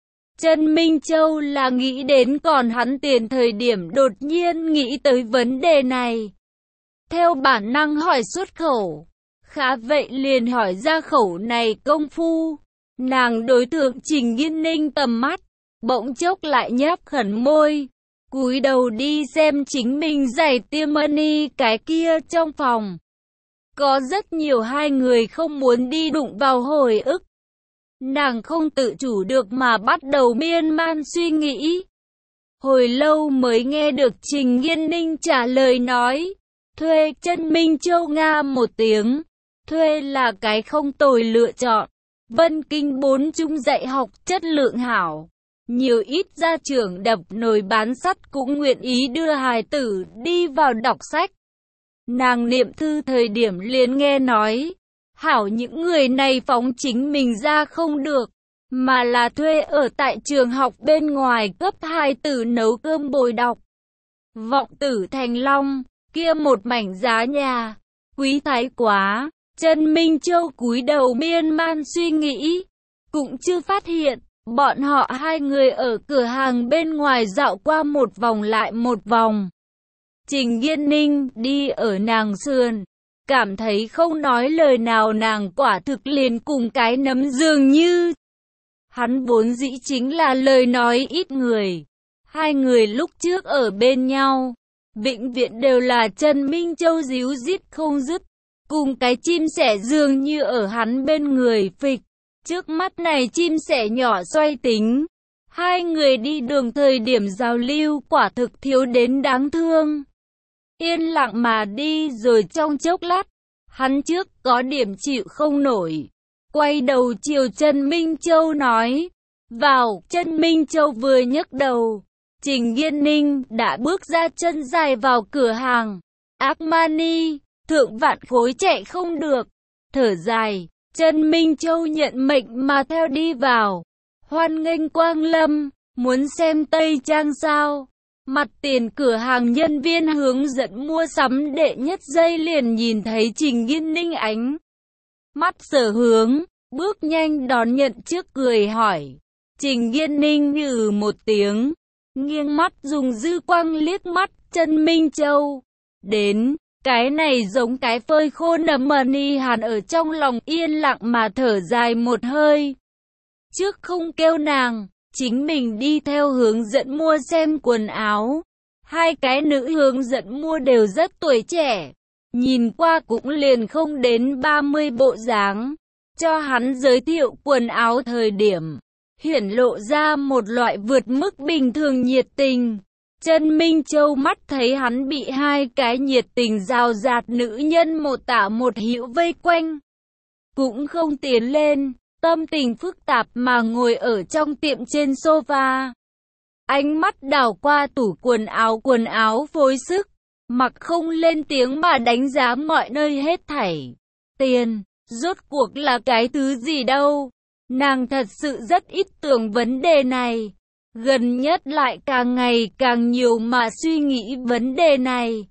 Trần Minh Châu là nghĩ đến còn hắn tiền thời điểm đột nhiên nghĩ tới vấn đề này. Theo bản năng hỏi xuất khẩu. Khá vậy liền hỏi ra khẩu này công phu. Nàng đối tượng Trình Yên Ninh tầm mắt, bỗng chốc lại nhếch khẩn môi. Cúi đầu đi xem chính mình giày Tiffany cái kia trong phòng. Có rất nhiều hai người không muốn đi đụng vào hồi ức. Nàng không tự chủ được mà bắt đầu miên man suy nghĩ. Hồi lâu mới nghe được Trình Yên Ninh trả lời nói. Thuê. Trần Minh Châu nga một tiếng. Thuê là cái không tồi lựa chọn. Vân Kinh 4 Trung dạy học chất lượng hảo. Nhiều ít gia trưởng đập nồi bán sắt cũng nguyện ý đưa hài tử đi vào đọc sách. Nàng niệm thư thời điểm liền nghe nói, hảo những người này phóng chính mình ra không được, mà là thuê ở tại trường học bên ngoài cấp hài tử nấu cơm bồi đọc. Vọng Tử Thành Long, kia một mảnh giá nhà, quý thái quá. Trần Minh Châu cúi đầu miên man suy nghĩ, cũng chưa phát hiện, bọn họ hai người ở cửa hàng bên ngoài dạo qua một vòng lại một vòng. Trình Yên Ninh đi ở nàng sườn, cảm thấy không nói lời nào nàng quả thực liền cùng cái nấm dường như. Hắn vốn dĩ chính là lời nói ít người. Hai người lúc trước ở bên nhau, vĩnh viễn đều là Trần Minh Châu díu dít không dứt. Cùng cái chim sẻ dường như ở hắn bên người phịch. Trước mắt này chim sẻ nhỏ xoay tính. Hai người đi đường thời điểm giao lưu quả thực thiếu đến đáng thương. Yên lặng mà đi rồi trong chốc lát. Hắn trước có điểm chịu không nổi. Quay đầu chiều Trần Minh Châu nói. Vào. Trần Minh Châu vừa nhấc đầu. Trình Yên Ninh đã bước ra chân dài vào cửa hàng. Armani. Thượng vạn khối chạy không được. Thở dài, Trần Minh Châu nhận mệnh mà theo đi vào. Hoan nghênh quang lâm, muốn xem Tây Trang sao? Mặt tiền cửa hàng nhân viên hướng dẫn mua sắm đệ nhất giây liền nhìn thấy Trình Nghiên Ninh ánh mắt sở hướng, bước nhanh đón nhận trước cười hỏi. Trình Nghiên Ninh nhừ một tiếng, nghiêng mắt dùng dư quang liếc mắt Trần Minh Châu. Đến, cái này giống cái phơi khô nấm mani hàn ở trong lòng yên lặng mà thở dài một hơi. Trước không kêu nàng, chính mình đi theo hướng dẫn mua xem quần áo. Hai cái nữ hướng dẫn mua đều rất tuổi trẻ, nhìn qua cũng liền không đến 30 bộ dáng. Cho hắn giới thiệu quần áo thời điểm, hiển lộ ra một loại vượt mức bình thường nhiệt tình. Trần Minh Châu mắt thấy hắn bị hai cái nhiệt tình rào rạt nữ nhân một tả một hữu vây quanh, cũng không tiến lên, tâm tình phức tạp mà ngồi ở trong tiệm trên sofa. Ánh mắt đảo qua tủ quần áo phối sức, mặc không lên tiếng mà đánh giá mọi nơi hết thảy. Tiền, rốt cuộc là cái thứ gì đâu? Nàng thật sự rất ít tưởng vấn đề này. Gần nhất lại càng ngày càng nhiều mà suy nghĩ vấn đề này.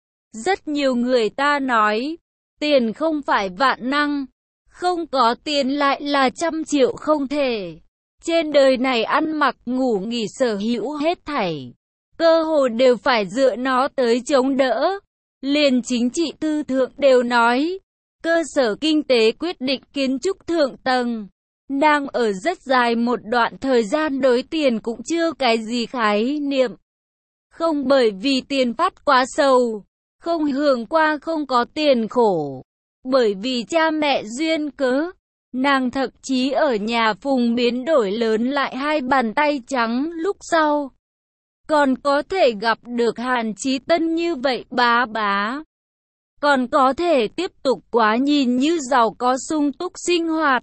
Rất nhiều người ta nói, tiền không phải vạn năng, không có tiền lại là 100 triệu không thể. Trên đời này ăn mặc ngủ nghỉ sở hữu hết thảy, cơ hồ đều phải dựa nó tới chống đỡ. Liền chính trị tư thượng đều nói, cơ sở kinh tế quyết định kiến trúc thượng tầng. Nàng ở rất dài một đoạn thời gian đối tiền cũng chưa cái gì khái niệm. Không bởi vì tiền phát quá sầu, không hưởng qua không có tiền khổ. Bởi vì cha mẹ duyên cớ, nàng thậm chí ở nhà phùng biến đổi lớn lại hai bàn tay trắng lúc sau. Còn có thể gặp được Hàn Chí Tân như vậy bá bá. Còn có thể tiếp tục quá nhìn như giàu có sung túc sinh hoạt.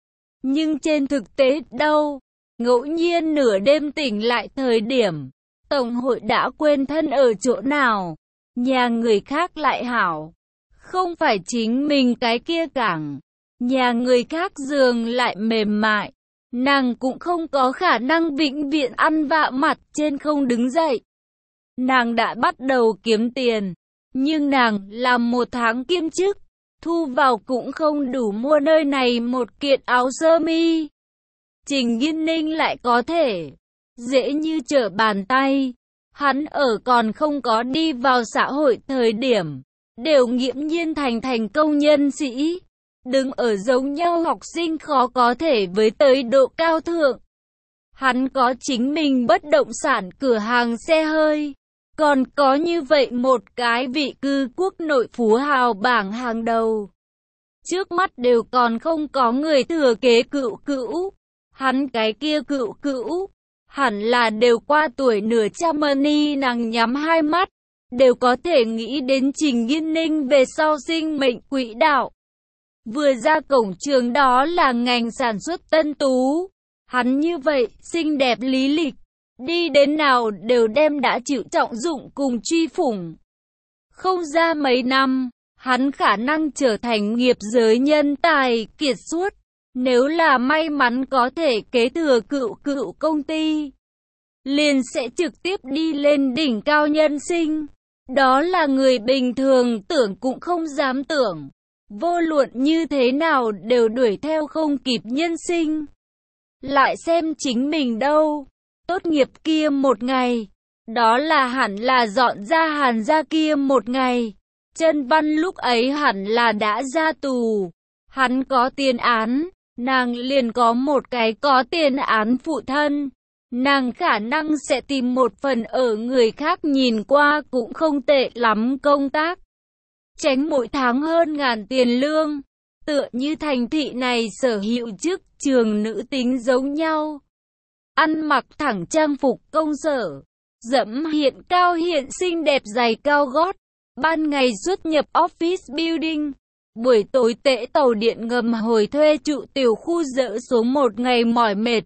Nhưng trên thực tế đâu, ngẫu nhiên nửa đêm tỉnh lại thời điểm, Tổng hội đã quên thân ở chỗ nào, nhà người khác lại hảo. Không phải chính mình cái kia cẳng, nhà người khác giường lại mềm mại, nàng cũng không có khả năng vĩnh viễn ăn vạ mặt trên không đứng dậy. Nàng đã bắt đầu kiếm tiền, nhưng nàng làm 1 tháng kiêm chức, thu vào cũng không đủ mua nơi này một kiện áo sơ mi. Trình Nghiên Ninh lại có thể, dễ như trở bàn tay, hắn ở còn không có đi vào xã hội thời điểm, đều nghiễm nhiên thành công nhân sĩ, đứng ở giống nhau học sinh khó có thể với tới độ cao thượng. Hắn có chính mình bất động sản cửa hàng xe hơi, còn có như vậy một cái vị cư quốc nội phú hào bảng hàng đầu. Trước mắt đều còn không có người thừa kế cựu, hắn cái kia cựu, hẳn là đều qua tuổi nửa trăm mani. Nàng nhắm hai mắt, đều có thể nghĩ đến Trình Nghiên Ninh về sau sinh mệnh quỹ đạo. Vừa ra cổng trường đó là ngành sản xuất tân tú. Hắn như vậy, xinh đẹp lý lịch, đi đến nào đều đem đã chịu trọng dụng cùng truy phủng. Không ra mấy năm, hắn khả năng trở thành nghiệp giới nhân tài kiệt xuất. Nếu là may mắn có thể kế thừa cựu công ty, liền sẽ trực tiếp đi lên đỉnh cao nhân sinh. Đó là người bình thường tưởng cũng không dám tưởng. Vô luận như thế nào đều đuổi theo không kịp nhân sinh. Lại xem chính mình đâu, tốt nghiệp kia một ngày, đó là hẳn là dọn ra Hàn gia kia một ngày. Trần Văn lúc ấy hẳn là đã ra tù. Hắn có tiền án, nàng liền có một cái có tiền án phụ thân. Nàng khả năng sẽ tìm một phần ở người khác nhìn qua cũng không tệ lắm công tác, tránh mỗi tháng hơn ngàn tiền lương, tựa như thành thị này sở hữu chức trường nữ tính giống nhau. Ăn mặc thẳng trang phục công sở, dẫm hiện cao hiện xinh đẹp giày cao gót, ban ngày xuất nhập office building, buổi tối tễ tàu điện ngầm hồi thuê trụ tiểu khu dỡ xuống một ngày mỏi mệt.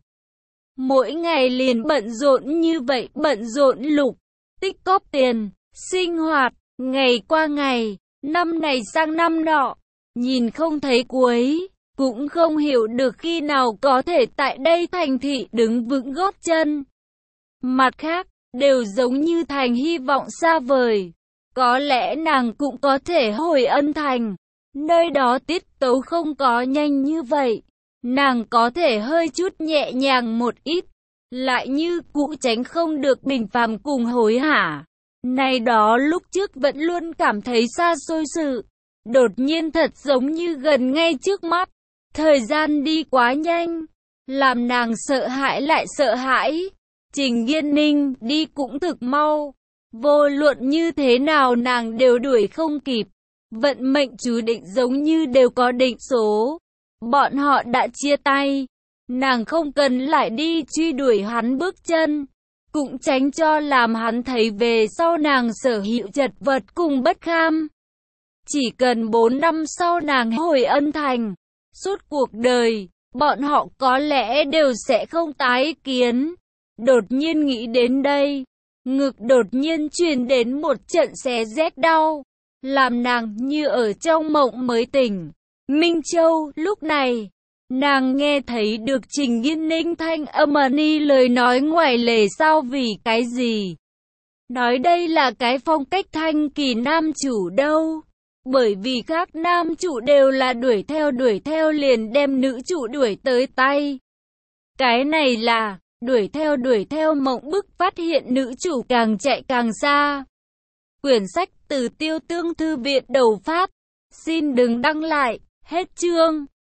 Mỗi ngày liền bận rộn như vậy, bận rộn lục, tích cóp tiền, sinh hoạt, ngày qua ngày, năm này sang năm nọ, nhìn không thấy cuối, cũng không hiểu được khi nào có thể tại đây thành thị đứng vững gót chân. Mặt khác, đều giống như thành hy vọng xa vời. Có lẽ nàng cũng có thể hồi Ân Thành. Nơi đó tiết tấu không có nhanh như vậy. Nàng có thể hơi chút nhẹ nhàng một ít. Lại như cũ tránh không được bình phàm cùng hối hả. Này đó lúc trước vẫn luôn cảm thấy xa xôi sự. Đột nhiên thật giống như gần ngay trước mắt. Thời gian đi quá nhanh. Làm nàng sợ hãi lại sợ hãi. Trình Nghiên Ninh đi cũng thực mau. Vô luận như thế nào nàng đều đuổi không kịp. Vận mệnh chú định giống như đều có định số. Bọn họ đã chia tay. Nàng không cần lại đi truy đuổi hắn bước chân. Cũng tránh cho làm hắn thấy về sau nàng sở hữu chật vật cùng bất kham. Chỉ cần 4 năm sau nàng hồi Ân Thành. Suốt cuộc đời, bọn họ có lẽ đều sẽ không tái kiến. Đột nhiên nghĩ đến đây. Ngực đột nhiên truyền đến một trận xé rét đau. Làm nàng như ở trong mộng mới tỉnh. Minh Châu, lúc này, nàng nghe thấy được Trình Nghiên Ninh thanh âm ni lời nói ngoài lề sao vì cái gì. Nói đây là cái phong cách Thanh Kỳ nam chủ đâu. Bởi vì các nam chủ đều là đuổi theo liền đem nữ chủ đuổi tới tay. Cái này là đuổi theo mộng bức phát hiện nữ chủ càng chạy càng xa. Quyển sách từ Tiêu Tương Thư viện đầu phát. Xin đừng đăng lại. Hết chương.